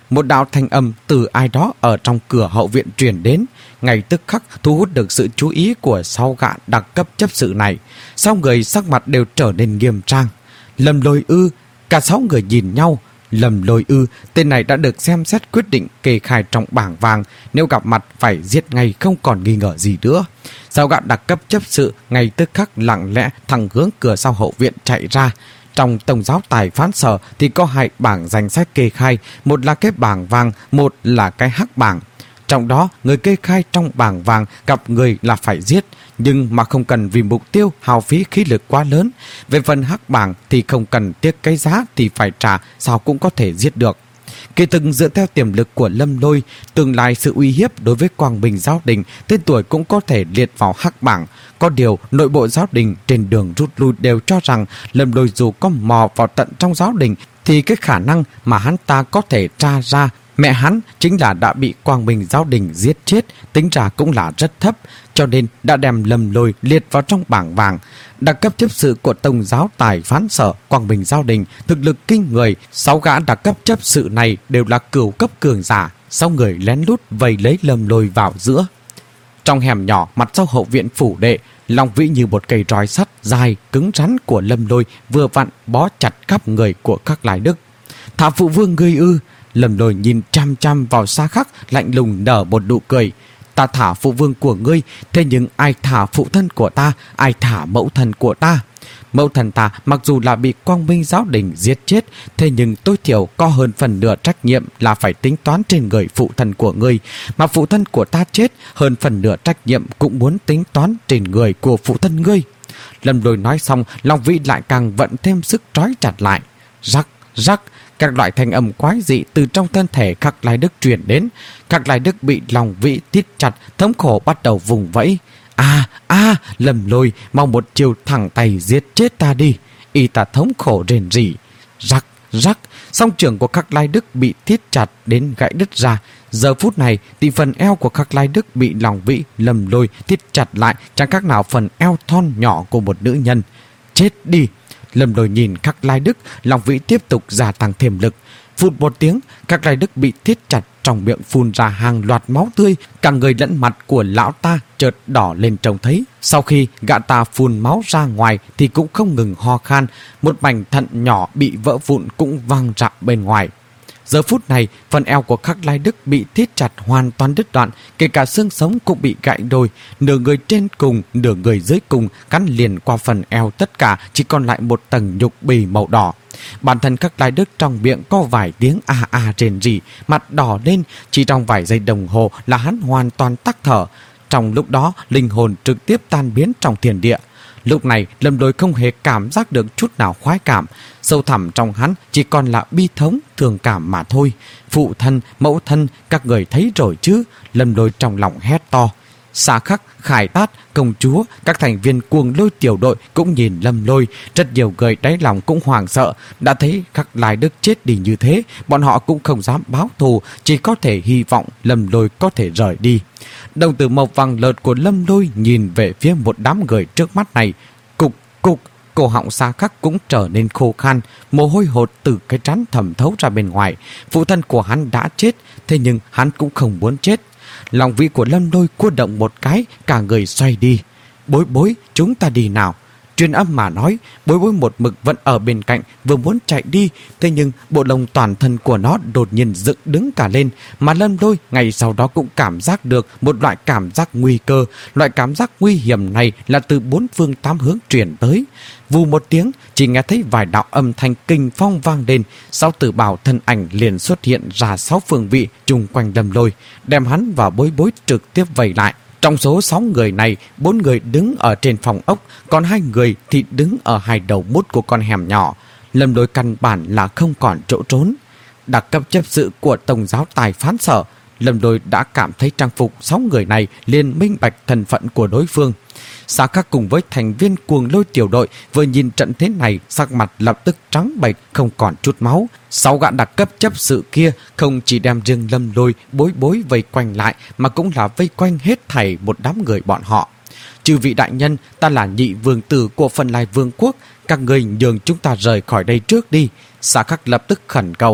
một đạo thanh âm từ ai đó ở trong cửa hậu viện truyền đến, ngay tức khắc thu hút được sự chú ý của sáu gã đặc cấp chấp sự này. Sáu người sắc mặt đều trở nên nghiêm trang. Lâm Lôi ư? Cả sáu người nhìn nhau. Lâm Lôi ư? Tên này đã được xem xét quyết định kê khai trong bảng vàng, nếu gặp mặt phải giết ngay, không còn nghi ngờ gì nữa. Sáu gã đặc cấp chấp sự ngay tức khắc lặng lẽ thẳng hướng cửa sau hậu viện chạy ra. Trong Tông giáo tài phán sở thì có hai bảng danh sách kê khai, một là cái bảng vàng, một là cái hắc bảng. Trong đó, người kê khai trong bảng vàng gặp người là phải giết, nhưng mà không cần vì mục tiêu hao phí khí lực quá lớn. Về phần hắc bảng thì không cần tiếc cái giá thì phải trả, sao cũng có thể giết được. Kỳ thực dựa theo tiềm lực của Lâm Lôi, tương lai sự uy hiếp đối với Quang Bình giáo đình, tên tuổi cũng có thể liệt vào hắc bảng. Có điều, nội bộ giáo đình trên đường rút lui đều cho rằng Lâm Lôi dù có mò vào tận trong giáo đình thì cái khả năng mà hắn ta có thể tra ra mẹ hắn chính là đã bị Quang Bình giáo đình giết chết, tính ra cũng là rất thấp, cho nên đã đem Lâm Lôi liệt vào trong bảng vàng. Đặc cấp chấp sự của Tông giáo tài phán sở Quang Bình giáo đình thực lực kinh người, sáu gã đặc cấp chấp sự này đều là cửu cấp cường giả. Sáu người lén lút vây lấy Lâm Lôi vào giữa. Trong hẻm nhỏ mặt sau hậu viện phủ đệ, Long Vĩ như một cây roi sắt dài cứng rắn của Lâm Lôi vừa vặn bó chặt khắp người của các Lai Đức. Thả phụ vương ngươi ư? Lâm Lôi nhìn chăm chăm vào Xa Khắc, lạnh lùng nở một nụ cười. Ta thả phụ vương của ngươi, thế nhưng ai thả phụ thân của ta, ai thả mẫu thân của ta? Mẫu thần ta mặc dù là bị Quang Minh giáo đình giết chết, thế nhưng tối thiểu có hơn phần nửa trách nhiệm là phải tính toán trên người phụ thân của ngươi. Mà phụ thân của ta chết, hơn phần nửa trách nhiệm cũng muốn tính toán trên người của phụ thân ngươi. Lâm Lôi nói xong, Long Vĩ lại càng vận thêm sức trói chặt lại. Rắc, rắc, các loại thanh âm quái dị từ trong thân thể các Lai Đức truyền đến. Các Lai Đức bị Long Vĩ tít chặt, thống khổ bắt đầu vùng vẫy. À, à, Lâm Lôi, mau một chiều thẳng tay giết chết ta đi. Y ta thống khổ rền rỉ. Rắc, rắc, song trường của các Lai Đức bị thiết chặt đến gãy đứt ra. Giờ phút này thì phần eo của các Lai Đức bị Long Vĩ, Lâm Lôi thiết chặt lại, chẳng khác nào phần eo thon nhỏ của một nữ nhân. Chết đi! Lâm Lôi nhìn các Lai Đức, Long Vĩ tiếp tục gia tăng thêm lực. Phụt một tiếng, các Lai Đức bị thiết chặt, trong miệng phun ra hàng loạt máu tươi, cả người lẫn mặt của lão ta chợt đỏ lên trông thấy. Sau khi gã ta phun máu ra ngoài thì cũng không ngừng ho khan, một mảnh thận nhỏ bị vỡ vụn cũng văng ra bên ngoài. Giờ phút này, phần eo của Khắc Lai Đức bị thiết chặt hoàn toàn đứt đoạn, kể cả xương sống cũng bị gãy đôi, nửa người trên cùng, nửa người dưới cùng cắn liền qua phần eo, tất cả chỉ còn lại một tầng nhục bì màu đỏ. Bản thân Khắc Lai Đức trong miệng có vài tiếng a a rền rỉ, mặt đỏ lên, chỉ trong vài giây đồng hồ là hắn hoàn toàn tắc thở. Trong lúc đó, linh hồn trực tiếp tan biến trong thiên địa. Lúc này, Lâm Lôi không hề cảm giác được chút nào khoái cảm. Sâu thẳm trong hắn chỉ còn là bi thống, thương cảm mà thôi. Phụ thân, mẫu thân, các người thấy rồi chứ? Lâm Lôi trong lòng hét to. Xa Khắc, Khải Tát, công chúa, các thành viên Cuồng Lôi tiểu đội cũng nhìn Lâm Lôi. Rất nhiều người đáy lòng cũng hoảng sợ. Đã thấy Khắc Lai Đức chết đi như thế, bọn họ cũng không dám báo thù, chỉ có thể hy vọng Lâm Lôi có thể rời đi. Đồng tử màu vàng lợt của Lâm Lôi nhìn về phía một đám người trước mắt này. Cục, cục, cổ họng Xa Khắc cũng trở nên khô khan, mồ hôi hột từ cái trán thẩm thấu ra bên ngoài. Phụ thân của hắn đã chết, thế nhưng hắn cũng không muốn chết. Lòng vị của Lâm Lôi cua động một cái, cả người xoay đi. Bối bối, chúng ta đi nào. Truyền âm mà nói, bối bối một mực vẫn ở bên cạnh, vừa muốn chạy đi, thế nhưng bộ lông toàn thân của nó đột nhiên dựng đứng cả lên, mà Lâm Lôi ngày sau đó cũng cảm giác được một loại cảm giác nguy cơ. Loại cảm giác nguy hiểm này là từ bốn phương tám hướng truyền tới. Vù một tiếng, chỉ nghe thấy vài đạo âm thanh kinh phong vang lên, sau Tử Bảo thân ảnh liền xuất hiện ra sáu phương vị chung quanh Lâm Lôi, đem hắn và bối bối trực tiếp vây lại. Trong số sáu người này, bốn người đứng ở trên phòng ốc, còn hai người thì đứng ở hai đầu mút của con hẻm nhỏ. Lâm Lôi căn bản là không còn chỗ trốn. Đặc cấp chấp sự của Tổng giáo tài phán sở, Lâm Lôi đã cảm thấy trang phục sáu người này liền minh bạch thân phận của đối phương. Xa Khắc cùng với thành viên Cuồng Lôi tiểu đội vừa nhìn trận thế này, sắc mặt lập tức trắng bệch, không còn chút máu. Sáu gã đặc cấp chấp sự kia không chỉ đem riêng Lâm Lôi bối bối vây quanh lại, mà cũng là vây quanh hết thảy một đám người bọn họ. Chư vị đại nhân, ta là nhị vương tử của Phân Lai Vương quốc, các người nhường chúng ta rời khỏi đây trước đi. Xa Khắc lập tức khẩn cầu.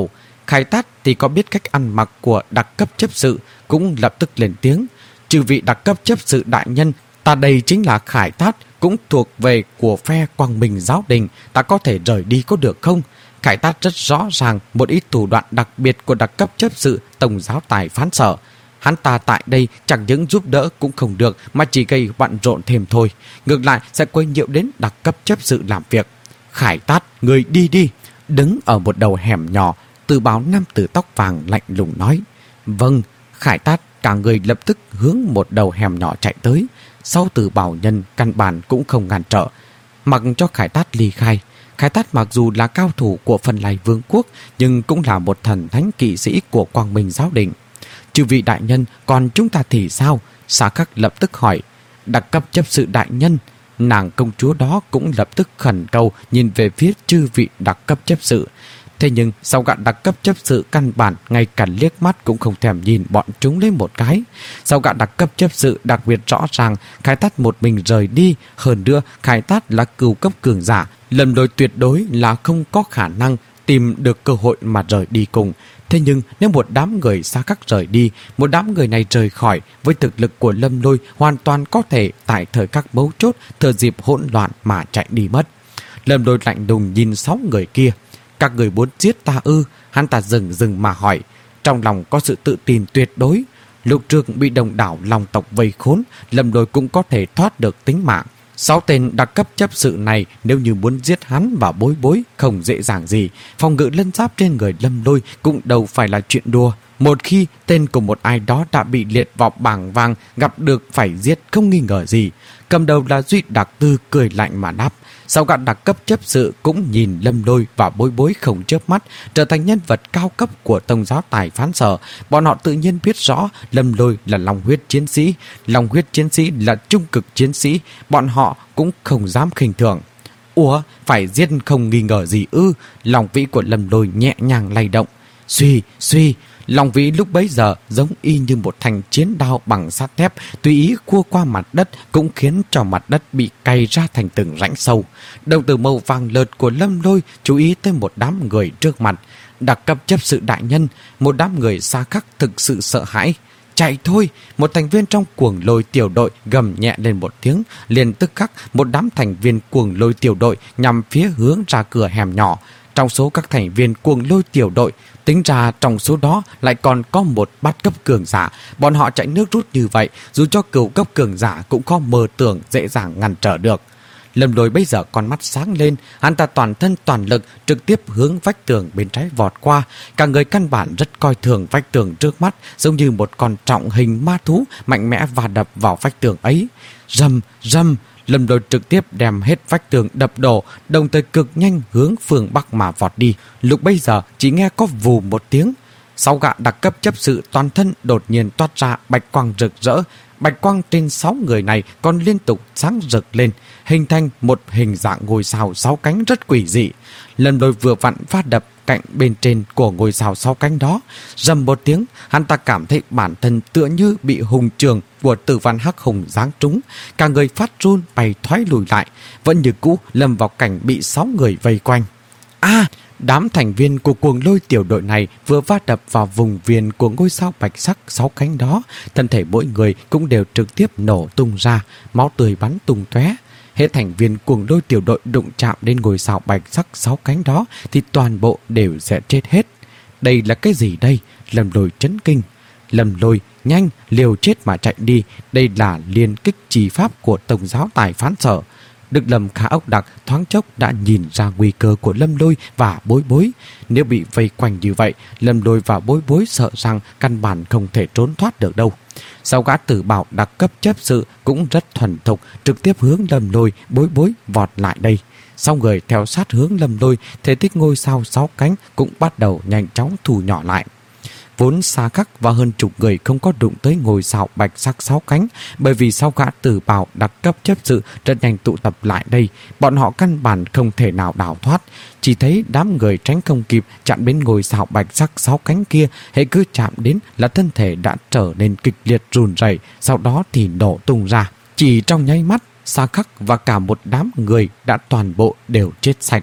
Khải Tát thì có biết cách ăn mặc của đặc cấp chấp sự, cũng lập tức lên tiếng: "Chư vị đặc cấp chấp sự đại nhân, ta đây chính là Khải Tát, cũng thuộc về của phe Quang Minh Giáo Đình, ta có thể rời đi có được không?" Khải Tát rất rõ ràng một ít thủ đoạn đặc biệt của đặc cấp chấp sự Tông Giáo Tài Phán Sở. Hắn ta tại đây chẳng những giúp đỡ cũng không được, mà chỉ gây bận rộn thêm thôi, ngược lại sẽ quấy nhiễu đến đặc cấp chấp sự làm việc. "Khải Tát, người đi đi." Đứng ở một đầu hẻm nhỏ, Từ Bảo nam tử tóc vàng lạnh lùng nói. "Vâng." Khải Tát cả người lập tức hướng một đầu hẻm nhỏ chạy tới. Sau Từ Bảo nhân căn bản cũng không ngăn trở, mặc cho Khải Tát ly khai. Khải Tát mặc dù là cao thủ của Phần Lai Vương quốc, nhưng cũng là một thần thánh kỵ sĩ của Quang Minh Giáo Đình. "Chư vị đại nhân, còn chúng ta thì sao?" Xà Khắc lập tức hỏi. "Đặc cấp chấp sự đại nhân." Nàng công chúa đó cũng lập tức khẩn cầu nhìn về phía chư vị đặc cấp chấp sự. Thế nhưng sau gã đặc cấp chấp sự căn bản ngay cả liếc mắt cũng không thèm nhìn bọn chúng lên một cái. Sau gã đặc cấp chấp sự đặc biệt rõ ràng Khải Tát một mình rời đi. Hơn nữa Khải Tát là cửu cấp cường giả, Lâm Lôi tuyệt đối là không có khả năng tìm được cơ hội mà rời đi cùng. Thế nhưng nếu một đám người xa khắc rời đi, một đám người này rời khỏi, với thực lực của Lâm Lôi hoàn toàn có thể tại thời khắc mấu chốt thừa dịp hỗn loạn mà chạy đi mất. Lâm Lôi lạnh lùng nhìn sáu người kia. "Các người muốn giết ta ư?" Hắn ta dừng dừng mà hỏi, trong lòng có sự tự tin tuyệt đối. Lúc trước bị đồng đảo Long tộc vây khốn, Lâm Lôi cũng có thể thoát được tính mạng. Sáu tên đặc cấp chấp sự này nếu như muốn giết hắn và Bối Bối không dễ dàng gì. Phòng ngự lân giáp trên người Lâm Lôi cũng đâu phải là chuyện đùa. Một khi tên của một ai đó đã bị liệt vào bảng vàng, gặp được phải giết không nghi ngờ gì. Cầm đầu là Duy Đặc Tư cười lạnh mà đáp. Sau gã đặc cấp chấp sự cũng nhìn Lâm Lôi và Bối Bối không chớp mắt, trở thành nhân vật cao cấp của Tông Giáo Tài Phán Sở. Bọn họ tự nhiên biết rõ Lâm Lôi là lòng huyết chiến sĩ, lòng huyết chiến sĩ là trung cực chiến sĩ, bọn họ cũng không dám khinh thường. "Ủa, phải giết không nghi ngờ gì ư?" Lòng vĩ của Lâm Lôi nhẹ nhàng lay động. Suy, suy, lòng vĩ lúc bấy giờ giống y như một thanh chiến đao bằng sắt thép, tùy ý cua qua mặt đất cũng khiến cho mặt đất bị cày ra thành từng rãnh sâu. Đầu tử màu vàng lợt của Lâm Lôi chú ý tới một đám người trước mặt. Đặc cấp chấp sự đại nhân, một đám người xa khắc thực sự sợ hãi. "Chạy thôi!" Một thành viên trong cuồng lôi tiểu đội gầm nhẹ lên một tiếng, liền tức khắc một đám thành viên cuồng lôi tiểu đội nhằm phía hướng ra cửa hẻm nhỏ. Trong số các thành viên cuồng lôi tiểu đội, tính ra trong số đó lại còn có một bát cấp cường giả. Bọn họ chạy nước rút như vậy, dù cho cửu cấp cường giả cũng có mơ tưởng dễ dàng ngăn trở được. Lâm Lôi bây giờ con mắt sáng lên, hắn ta toàn thân toàn lực trực tiếp hướng vách tường bên trái vọt qua. Cả người căn bản rất coi thường vách tường trước mắt, giống như một con trọng hình ma thú mạnh mẽ và đập vào vách tường ấy. Rầm, rầm, Lâm Lôi trực tiếp đem hết vách tường đập đổ, đồng thời cực nhanh hướng phương bắc mà vọt đi. Lúc bây giờ chỉ nghe có vù một tiếng, sáu gã đặc cấp chấp sự toàn thân đột nhiên toát ra bạch quang rực rỡ. Bạch quang trên sáu người này còn liên tục sáng rực lên, hình thành một hình dạng ngôi sao sáu cánh rất quỷ dị. Lâm Lôi vừa vặn phát đập cạnh bên trên của ngôi sao sáu cánh đó, rầm một tiếng, hắn ta cảm thấy bản thân tựa như bị hùng trường của Tử Văn Hắc Hùng giáng trúng, cả người phát run bay thoái lùi lại, vẫn như cũ lâm vào cảnh bị sáu người vây quanh. A! Đám thành viên của cuồng lôi tiểu đội này vừa va đập vào vùng viền của ngôi sao bạch sắc sáu cánh đó, thân thể mỗi người cũng đều trực tiếp nổ tung ra, máu tươi bắn tung tóe. Hết thành viên cuồng lôi tiểu đội đụng chạm đến ngôi sao bạch sắc sáu cánh đó thì toàn bộ đều sẽ chết hết. Đây là cái gì đây? Lâm Lôi chấn kinh. Lâm Lôi, nhanh, liều chết mà chạy đi. Đây là liên kích trì pháp của Tông Giáo Tài Phán Sở. Đức Lâm Khả Ốc Đặc thoáng chốc đã nhìn ra nguy cơ của Lâm Lôi và Bối Bối. Nếu bị vây quanh như vậy, Lâm Lôi và Bối Bối sợ rằng căn bản không thể trốn thoát được đâu. Sau gã Tử Bảo đặc cấp chấp sự cũng rất thuần thục, trực tiếp hướng Lâm Lôi, Bối Bối vọt lại đây. Sau người theo sát hướng Lâm Lôi, thể tích ngôi sao sáu cánh cũng bắt đầu nhanh chóng thu nhỏ lại. Vốn xa khắc và hơn chục người không có đụng tới ngôi sao bạch sắc sáu cánh, bởi vì sau gã Tử Bảo đặc cấp chấp sự rất nhanh tụ tập lại đây, bọn họ căn bản không thể nào đào thoát. Chỉ thấy đám người tránh không kịp chạm đến ngôi sao bạch sắc sáu cánh kia, hễ cứ chạm đến là thân thể đã trở nên kịch liệt run rẩy, sau đó thì nổ tung ra. Chỉ trong nháy mắt, xa khắc và cả một đám người đã toàn bộ đều chết sạch.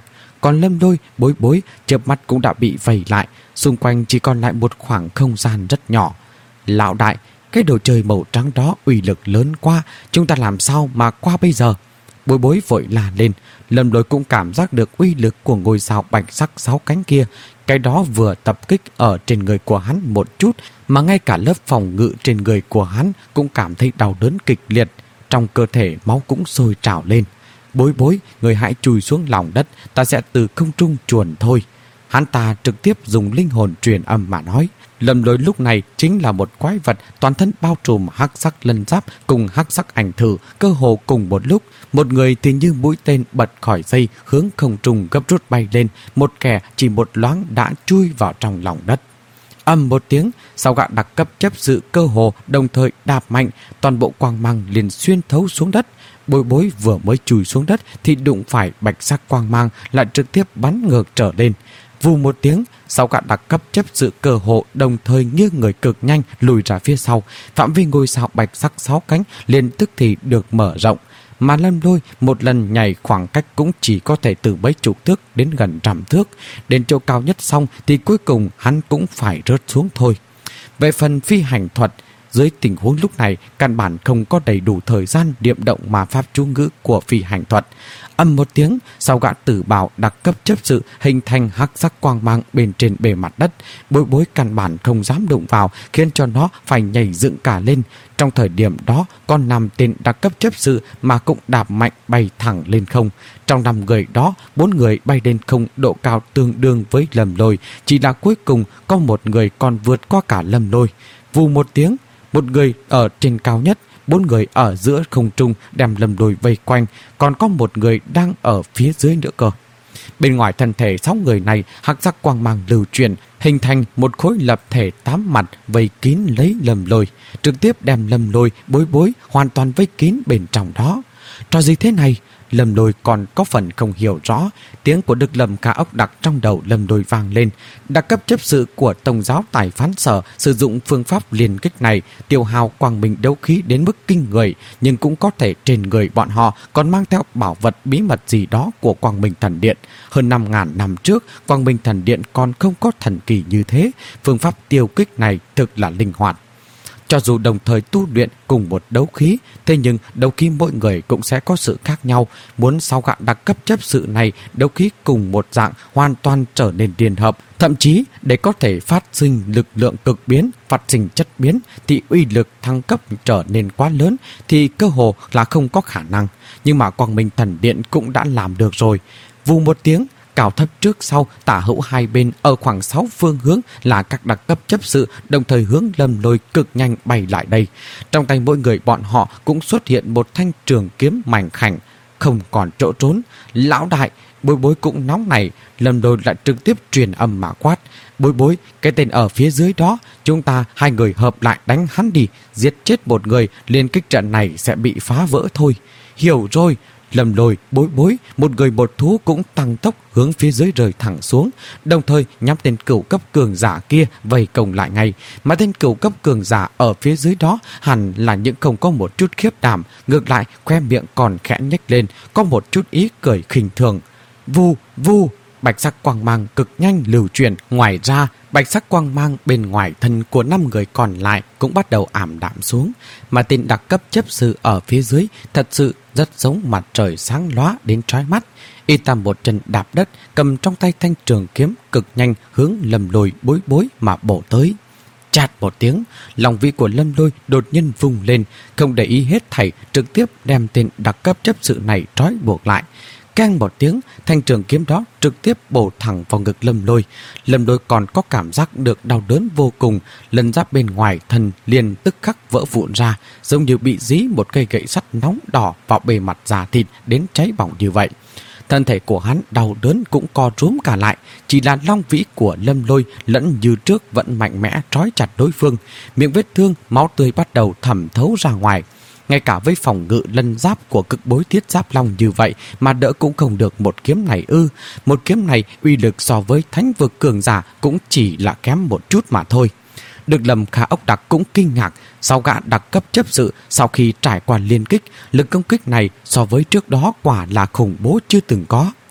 còn Lâm Lôi, Bối Bối chớp mắt cũng đã bị vây lại, xung quanh chỉ còn lại một khoảng không gian rất nhỏ. Lão đại, cái đồ chơi màu trắng đó uy lực lớn quá, chúng ta làm sao mà qua bây giờ? Bối Bối vội la lên. Lâm Lôi cũng cảm giác được uy lực của ngôi sao bạch sắc sáu cánh kia. Cái đó vừa tập kích ở trên người của hắn một chút, mà ngay cả lớp phòng ngự trên người của hắn cũng cảm thấy đau đớn kịch liệt. Trong cơ thể máu cũng sôi trào lên. Bối Bối, người hãy chui xuống lòng đất, ta sẽ từ không trung chuồn thôi. Hắn ta trực tiếp dùng linh hồn truyền âm mà nói. Lâm Lôi lúc này chính là một quái vật toàn thân bao trùm hắc sắc lân giáp cùng hắc sắc ảnh thử, cơ hồ cùng một lúc. Một người thì như mũi tên bật khỏi dây hướng không trung gấp rút bay lên, một kẻ chỉ một loáng đã chui vào trong lòng đất. Ầm một tiếng, sau gã đặc cấp chấp sự cơ hồ đồng thời đạp mạnh, toàn bộ quang mang liền xuyên thấu xuống đất. Bối Bối vừa mới chui xuống đất thì đụng phải bạch sắc quang mang lại trực tiếp bắn ngược trở lên. Vù một tiếng, sau cả đặc cấp chấp sự cơ hộ đồng thời như người cực nhanh lùi ra phía sau, phạm vi ngôi sao bạch sắc sáu cánh liền tức thì được mở rộng, mà Lâm Lôi một lần nhảy khoảng cách cũng chỉ có thể từ mấy chục thước đến gần trăm thước, đến chỗ cao nhất xong thì cuối cùng hắn cũng phải rớt xuống thôi. Về phần phi hành thuật, dưới tình huống lúc này căn bản không có đầy đủ thời gian điệm động mà pháp chú ngữ của phi hành thuật. Âm một tiếng, sau gã tử bào đặc cấp chấp sự hình thành hắc sắc quang mang bên trên bề mặt đất. Bối Bối căn bản không dám đụng vào, khiến cho nó phải nhảy dựng cả lên. Trong thời điểm đó, con năm tên đặc cấp chấp sự mà cũng đạp mạnh bay thẳng lên không. Trong năm người đó, bốn người bay lên không độ cao tương đương với Lâm Lôi, chỉ là cuối cùng có một người còn vượt qua cả Lâm Lôi. Vù một tiếng, một người ở trên cao nhất, bốn người ở giữa không trung đem Lâm Lôi vây quanh, còn có một người đang ở phía dưới nữa cơ. Bên ngoài thân thể sáu người này, hắc sắc quang mang lưu chuyển, hình thành một khối lập thể tám mặt vây kín lấy Lâm Lôi, trực tiếp đem Lâm Lôi, Bối Bối hoàn toàn vây kín bên trong đó. Trò gì thế này? Lâm Lôi còn có phần không hiểu rõ. Tiếng của Đức Lâm Ca Ốc Đặc trong đầu Lâm Lôi vang lên. Đặc cấp chấp sự của Tông giáo Tài Phán Sở sử dụng phương pháp liên kích này tiêu hao quang minh đấu khí đến mức kinh người, nhưng cũng có thể trên người bọn họ còn mang theo bảo vật bí mật gì đó của Quang Minh Thần Điện. Hơn năm ngàn năm trước, Quang Minh Thần Điện còn không có thần kỳ như thế. Phương pháp tiêu kích này thực là linh hoạt. Cho dù đồng thời tu luyện cùng một đấu khí, thế nhưng đấu khí mỗi người cũng sẽ có sự khác nhau. Muốn sau gã đặc cấp chấp sự này đấu khí cùng một dạng hoàn toàn trở nên điên hợp, thậm chí để có thể phát sinh lực lượng cực biến, phát sinh chất biến, thì uy lực thăng cấp trở nên quá lớn thì cơ hồ là không có khả năng. Nhưng mà Quang Minh Thần Điện cũng đã làm được rồi. Vù một tiếng, cao thấp trước sau, tả hữu hai bên ở khoảng sáu phương hướng là các đặc cấp chấp sự đồng thời hướng Lâm Lôi cực nhanh bay lại đây. Trong tay mỗi người bọn họ cũng xuất hiện một thanh trường kiếm mảnh khảnh, không còn chỗ trốn. Lão đại, Bối Bối cũng nóng này. Lâm Lôi lại trực tiếp truyền âm mà quát. Bối Bối, cái tên ở phía dưới đó, chúng ta hai người hợp lại đánh hắn đi, giết chết một người, liên kích trận này sẽ bị phá vỡ thôi. Hiểu rồi. Lâm Lôi, Bối Bối, một người một thú cũng tăng tốc hướng phía dưới rơi thẳng xuống, đồng thời nhắm tên cửu cấp cường giả kia vây công lại ngay. Mà tên cửu cấp cường giả ở phía dưới đó hẳn là những không có một chút khiếp đảm, ngược lại khoe miệng còn khẽ nhếch lên, có một chút ý cười khinh thường. Vu, vu, bạch sắc quang mang cực nhanh lưu chuyển. Ngoài ra, bạch sắc quang mang bên ngoài thân của năm người còn lại cũng bắt đầu ảm đạm xuống, mà tên đặc cấp chấp sự ở phía dưới thật sự rất giống mặt trời sáng lóa đến trói mắt. Y ta một chân đạp đất, cầm trong tay thanh trường kiếm cực nhanh hướng Lâm Lôi, Bối Bối mà bổ tới. Chát một tiếng, lòng vị của Lâm Lôi đột nhiên vùng lên, không để ý hết thảy, trực tiếp đem tên đặc cấp chấp sự này trói buộc lại. Keng một tiếng, thanh trường kiếm đó trực tiếp bổ thẳng vào ngực Lâm Lôi. Lâm Lôi còn có cảm giác được đau đớn vô cùng, lân giáp bên ngoài thân liền tức khắc vỡ vụn ra, giống như bị dí một cây gậy sắt nóng đỏ vào bề mặt da thịt đến cháy bỏng như vậy. Thân thể của hắn đau đớn cũng co rúm cả lại, chỉ là long vĩ của Lâm Lôi lẫn như trước vẫn mạnh mẽ trói chặt đối phương. Miệng vết thương, máu tươi bắt đầu thẩm thấu ra ngoài. Ngay cả với phòng ngự lân giáp của Cực Bối Thiết Giáp Long như vậy mà đỡ cũng không được một kiếm này ư. Một kiếm này uy lực so với thánh vực cường giả cũng chỉ là kém một chút mà thôi. Được Lâm Khả Ốc Đặc cũng kinh ngạc, sau gã đặc cấp chấp sự sau khi trải qua liên kích, lực công kích này so với trước đó quả là khủng bố chưa từng có.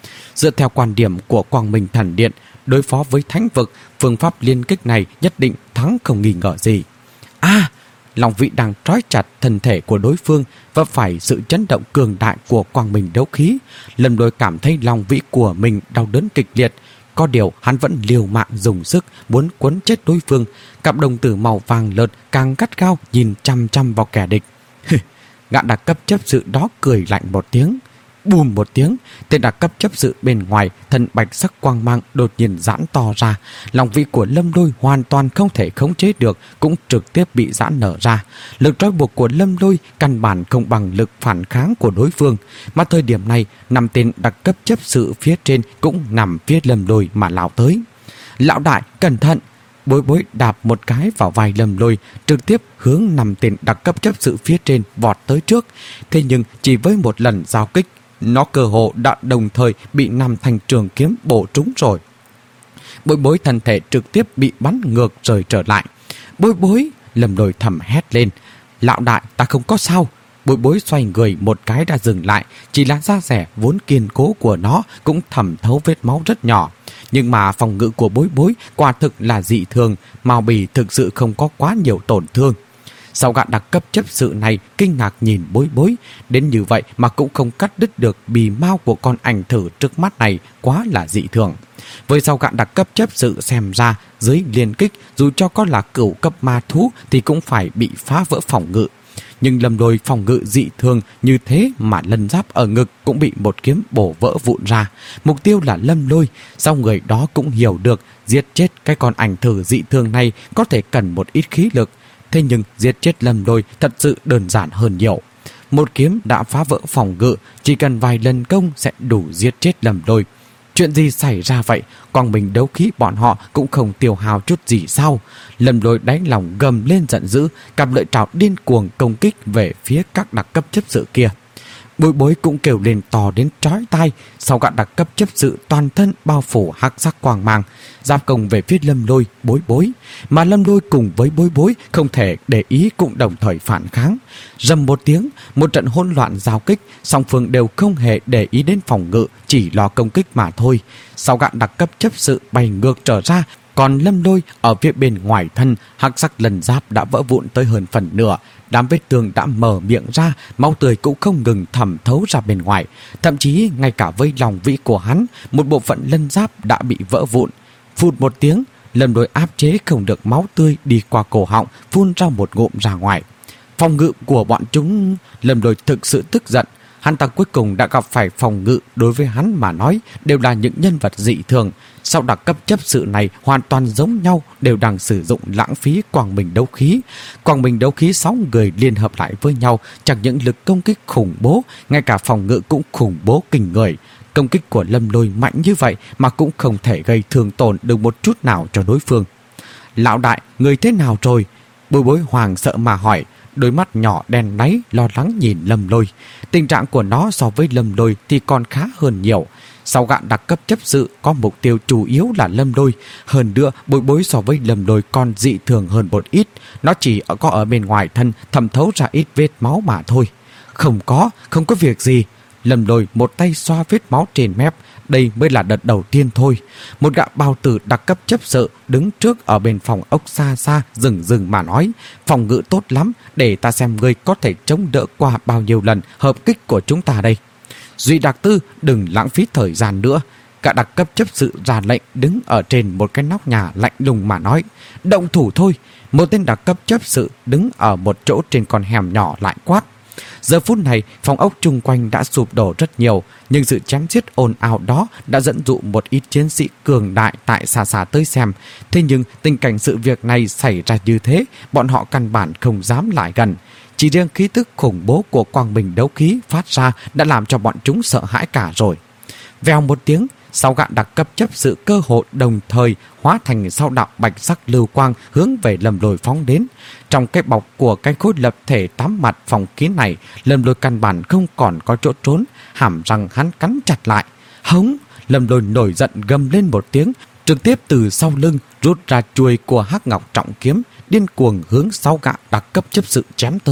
Dựa theo quan điểm của Quang Minh Thần Điện, đối phó với thánh vực, phương pháp liên kích này nhất định thắng không nghi ngờ gì. À, Long Vĩ đang trói chặt thân thể của đối phương và phải sự chấn động cường đại của quang minh đấu khí. Lâm Lôi cảm thấy Long Vĩ của mình đau đớn kịch liệt. Có điều hắn vẫn liều mạng dùng sức muốn quấn chết đối phương. Cặp đồng tử màu vàng lợt càng gắt gao nhìn chăm chăm vào kẻ địch. Gã đặc cấp chấp sự đó cười lạnh một tiếng. Bùm một tiếng, tên đặc cấp chấp sự bên ngoài thân bạch sắc quang mang đột nhiên giãn to ra. Long vĩ của Lâm Lôi hoàn toàn không thể khống chế được, cũng trực tiếp bị giãn nở ra. Lực trói buộc của Lâm Lôi căn bản không bằng lực phản kháng của đối phương. Mà thời điểm này, năm tên đặc cấp chấp sự phía trên cũng nằm phía Lâm Lôi mà lao tới. Lão đại, cẩn thận! Bối Bối đạp một cái vào vai Lâm Lôi, trực tiếp hướng năm tên đặc cấp chấp sự phía trên vọt tới trước. Thế nhưng chỉ với một lần giao kích, nó cơ hồ đã đồng thời bị năm thanh trường kiếm bổ trúng rồi. Bối Bối thân thể trực tiếp bị bắn ngược rời trở lại. Bối Bối! Lâm Lôi thầm hét lên. Lão đại, ta không có sao. Bối Bối xoay người một cái đã dừng lại. Chỉ là da rẻ vốn kiên cố của nó cũng thẩm thấu vết máu rất nhỏ. Nhưng mà phòng ngự của Bối Bối quả thực là dị thường. Mao bì thực sự không có quá nhiều tổn thương. Sau gã đặc cấp chấp sự này kinh ngạc nhìn Bối Bối, đến như vậy mà cũng không cắt đứt được bì mao của con ảnh thử trước mắt này, quá là dị thường. Với sau gã đặc cấp chấp sự xem ra, dưới liên kích dù cho có là cửu cấp ma thú thì cũng phải bị phá vỡ phòng ngự. Nhưng Lâm Lôi phòng ngự dị thường như thế mà lân giáp ở ngực cũng bị một kiếm bổ vỡ vụn ra. Mục tiêu là Lâm Lôi, sau người đó cũng hiểu được giết chết cái con ảnh thử dị thường này có thể cần một ít khí lực. Thế nhưng giết chết Lâm Lôi thật sự đơn giản hơn nhiều. Một kiếm đã phá vỡ phòng ngự, chỉ cần vài lần công sẽ đủ giết chết Lâm Lôi. Chuyện gì xảy ra vậy? Quang minh đấu khí bọn họ cũng không tiêu hao chút gì sao? Lâm Lôi đánh lòng gầm lên giận dữ, cặp lợi trảo điên cuồng công kích về phía các đặc cấp chấp sự kia. Bối Bối cũng kêu lên to đến chói tai. Sau gã đặc cấp chấp sự toàn thân bao phủ hắc sắc quang mang, giáp công về phía Lâm Lôi, Bối Bối. Mà Lâm Lôi cùng với Bối Bối không thể để ý cũng đồng thời phản kháng. Rầm một tiếng, một trận hỗn loạn giao kích, song phương đều không hề để ý đến phòng ngự, chỉ lo công kích mà thôi. Sau gã đặc cấp chấp sự bay ngược trở ra, còn Lâm Lôi ở phía bên ngoài thân, hắc sắc lần giáp đã vỡ vụn tới hơn phần nửa. Đám vết thương đã mở miệng ra, máu tươi cũng không ngừng thẩm thấu ra bên ngoài. Thậm chí ngay cả với lòng vĩ của hắn, một bộ phận lân giáp đã bị vỡ vụn. Phụt một tiếng, Lâm Lôi áp chế không được máu tươi đi qua cổ họng, phun ra một ngụm ra ngoài. Phòng ngự của bọn chúng... Lâm Lôi thực sự tức giận. Hắn ta cuối cùng đã gặp phải phòng ngự đối với hắn mà nói đều là những nhân vật dị thường. Sau đặc cấp chấp sự này hoàn toàn giống nhau, đều đang sử dụng lãng phí quang minh đấu khí. Quang minh đấu khí sáu người liên hợp lại với nhau, chẳng những lực công kích khủng bố, ngay cả phòng ngự cũng khủng bố kinh người. Công kích của Lâm Lôi mạnh như vậy mà cũng không thể gây thương tổn được một chút nào cho đối phương. Lão đại, người thế nào rồi? Bối Bối hoàng sợ mà hỏi. Đôi mắt nhỏ đen láy lo lắng nhìn Lâm Lôi. Tình trạng của nó so với Lâm Lôi thì còn khá hơn nhiều. Sau gã đặc cấp chấp sự có mục tiêu chủ yếu là Lâm Lôi. Hơn nữa, Bối Bối so với Lâm Lôi còn dị thường hơn một ít. Nó chỉ có ở bên ngoài thân thẩm thấu ra ít vết máu mà thôi. Không có, không có việc gì. Lâm Lôi một tay xoa vết máu trên mép. Đây mới là đợt đầu tiên thôi. Một gã bao tử đặc cấp chấp sự đứng trước ở bên phòng ốc xa xa rừng rừng mà nói. Phòng ngự tốt lắm, để ta xem ngươi có thể chống đỡ qua bao nhiêu lần hợp kích của chúng ta đây. Duy Đặc Tư, đừng lãng phí thời gian nữa. Cả đặc cấp chấp sự ra lệnh đứng ở trên một cái nóc nhà lạnh lùng mà nói. Động thủ thôi. Một tên đặc cấp chấp sự đứng ở một chỗ trên con hẻm nhỏ lại quát. Giờ phút này, phòng ốc chung quanh đã sụp đổ rất nhiều, nhưng sự chém giết ồn ào đó đã dẫn dụ một ít chiến sĩ cường đại tại xa xa tới xem. Thế nhưng tình cảnh sự việc này xảy ra như thế, bọn họ căn bản không dám lại gần. Chỉ riêng khí tức khủng bố của quang minh đấu khí phát ra đã làm cho bọn chúng sợ hãi cả rồi. Vèo một tiếng, sau gã đặc cấp chấp sự cơ hội đồng thời hóa thành sau đạo bạch sắc lưu quang hướng về Lâm Lôi phóng đến. Trong cái bọc của cái khối lập thể tám mặt phòng kín này, Lâm Lôi căn bản không còn có chỗ trốn, hàm răng hắn cắn chặt lại. Hống! Lâm Lôi nổi giận gầm lên một tiếng, trực tiếp từ sau lưng rút ra chuôi của hắc ngọc trọng kiếm, điên cuồng hướng sau gã đặc cấp chấp sự chém tới.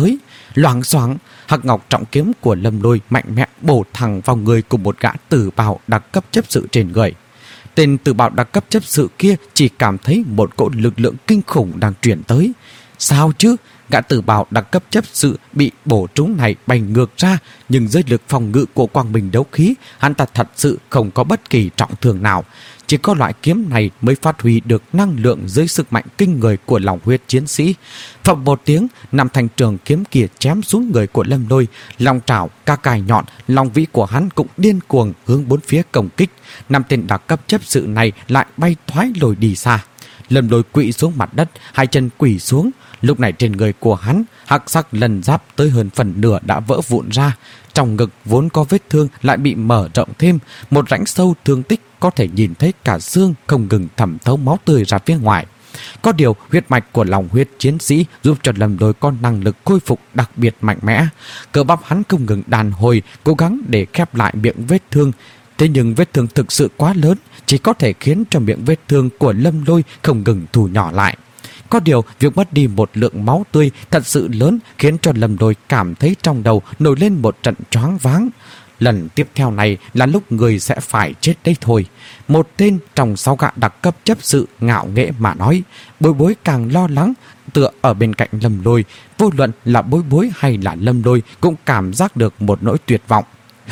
Loảng xoảng, hắc ngọc trọng kiếm của Lâm Lôi mạnh mẽ bổ thẳng vào người của một gã tử bào đặc cấp chấp sự trên người. Tên tử bào đặc cấp chấp sự kia chỉ cảm thấy một cỗ lực lượng kinh khủng đang truyền tới. Sao chứ? Gã tử bào đặc cấp chấp sự bị bổ trúng này bay ngược ra, nhưng dưới lực phòng ngự của quang minh đấu khí, hắn ta thật sự không có bất kỳ trọng thương nào. Chỉ có loại kiếm này mới phát huy được năng lượng dưới sức mạnh kinh người của lòng huyết chiến sĩ. Phập một tiếng, năm thanh trường kiếm kia chém xuống người của Lâm Lôi, lòng trảo, ca cài nhọn, lòng vĩ của hắn cũng điên cuồng hướng bốn phía công kích. Năm tên đặc cấp chấp sự này lại bay thoái lùi đi xa. Lâm Lôi quỵ xuống mặt đất, hai chân quỳ xuống. Lúc này trên người của hắn, hắc sắc lần giáp tới hơn phần nửa đã vỡ vụn ra. Trong ngực vốn có vết thương lại bị mở rộng thêm, một rãnh sâu thương tích có thể nhìn thấy cả xương không ngừng thẩm thấu máu tươi ra phía ngoài. Có điều huyết mạch của lòng huyết chiến sĩ giúp cho Lâm Lôi có năng lực khôi phục đặc biệt mạnh mẽ. Cơ bắp hắn không ngừng đàn hồi, cố gắng để khép lại miệng vết thương. Thế nhưng vết thương thực sự quá lớn, chỉ có thể khiến cho miệng vết thương của Lâm Lôi không ngừng thu nhỏ lại. Có điều việc mất đi một lượng máu tươi thật sự lớn khiến cho Lâm Lôi cảm thấy trong đầu nổi lên một trận choáng váng. Lần tiếp theo này là lúc người sẽ phải chết đấy thôi. Một tên trong sáu gã đặc cấp chấp sự ngạo nghễ mà nói. Bối Bối càng lo lắng, tựa ở bên cạnh Lâm Lôi. Vô luận là Bối Bối hay là Lâm Lôi cũng cảm giác được một nỗi tuyệt vọng.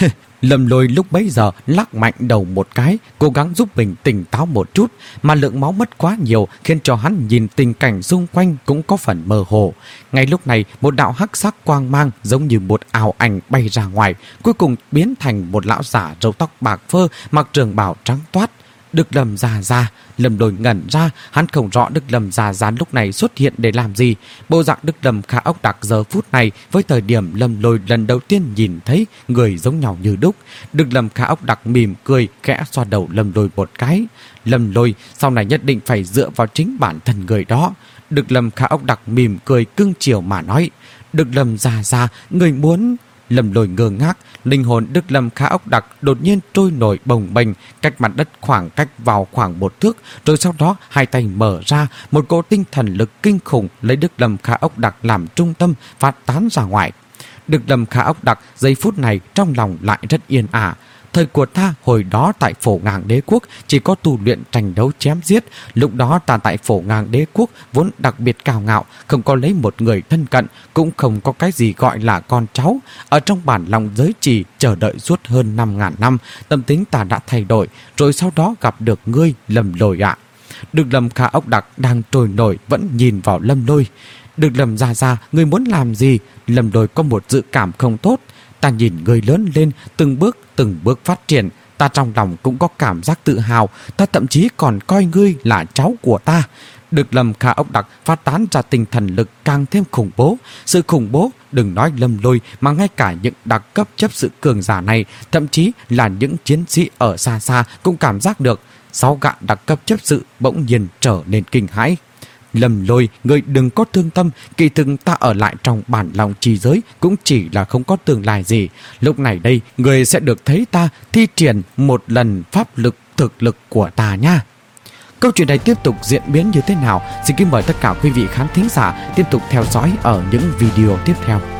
Lâm Lôi lúc bấy giờ lắc mạnh đầu một cái, cố gắng giúp mình tỉnh táo một chút, mà lượng máu mất quá nhiều khiến cho hắn nhìn tình cảnh xung quanh cũng có phần mơ hồ. Ngay lúc này, một đạo hắc sắc quang mang giống như một ảo ảnh bay ra ngoài, cuối cùng biến thành một lão giả râu tóc bạc phơ, mặc trường bào trắng toát. Đức Lâm già già, Lâm Lôi ngẩn ra, hắn không rõ Đức Lâm già già lúc này xuất hiện để làm gì. Bộ dạng Đức Lâm Khả Ốc Đặc giờ phút này với thời điểm Lâm Lôi lần đầu tiên nhìn thấy người giống nhau như đúc. Đức Lâm Khả Ốc Đặc mỉm cười khẽ xoa đầu Lâm Lôi một cái. Lâm Lôi sau này nhất định phải dựa vào chính bản thân người đó. Đức Lâm Khả Ốc Đặc mỉm cười cưng chiều mà nói: Đức Lâm già già, người muốn... Lâm Lôi ngơ ngác, linh hồn Đức Lâm Khả Ốc Đặc đột nhiên trôi nổi bồng bềnh cách mặt đất khoảng cách vào khoảng một thước, rồi sau đó hai tay mở ra, một cỗ tinh thần lực kinh khủng lấy Đức Lâm Khả Ốc Đặc làm trung tâm phát tán ra ngoài. Đức Lâm Khả Ốc Đặc giây phút này trong lòng lại rất yên ả. Thời của ta hồi đó tại Phổ Ngàng Đế Quốc chỉ có tu luyện tranh đấu chém giết. Lúc đó ta tại Phổ Ngàng Đế Quốc vốn đặc biệt cao ngạo, không có lấy một người thân cận, cũng không có cái gì gọi là con cháu. Ở trong bản lòng giới trì chờ đợi suốt hơn năm ngàn năm, tâm tính ta đã thay đổi, rồi sau đó gặp được ngươi, Lâm Lôi ạ. Đức Lâm Khả Ốc Đặc đang trôi nổi vẫn nhìn vào Lâm Lôi. Đức Lâm già già, ngươi muốn làm gì? Lâm Lôi có một dự cảm không tốt. Ta nhìn ngươi lớn lên, từng bước từng bước phát triển, ta trong lòng cũng có cảm giác tự hào, ta thậm chí còn coi ngươi là cháu của ta. Đức Lâm Khả Ốc Đặc phát tán ra tinh thần lực càng thêm khủng bố. Sự khủng bố đừng nói Lâm Lôi mà ngay cả những đặc cấp chấp sự cường giả này, thậm chí là những chiến sĩ ở xa xa cũng cảm giác được. Sáu gã đặc cấp chấp sự bỗng nhiên trở nên kinh hãi. Lâm Lôi, ngươi đừng có thương tâm, kỳ thực ta ở lại trong bản lòng trì giới cũng chỉ là không có tương lai gì. Lúc này đây, ngươi sẽ được thấy ta thi triển một lần pháp lực thực lực của ta nha. Câu chuyện này tiếp tục diễn biến như thế nào? Xin kính mời tất cả quý vị khán thính giả tiếp tục theo dõi ở những video tiếp theo.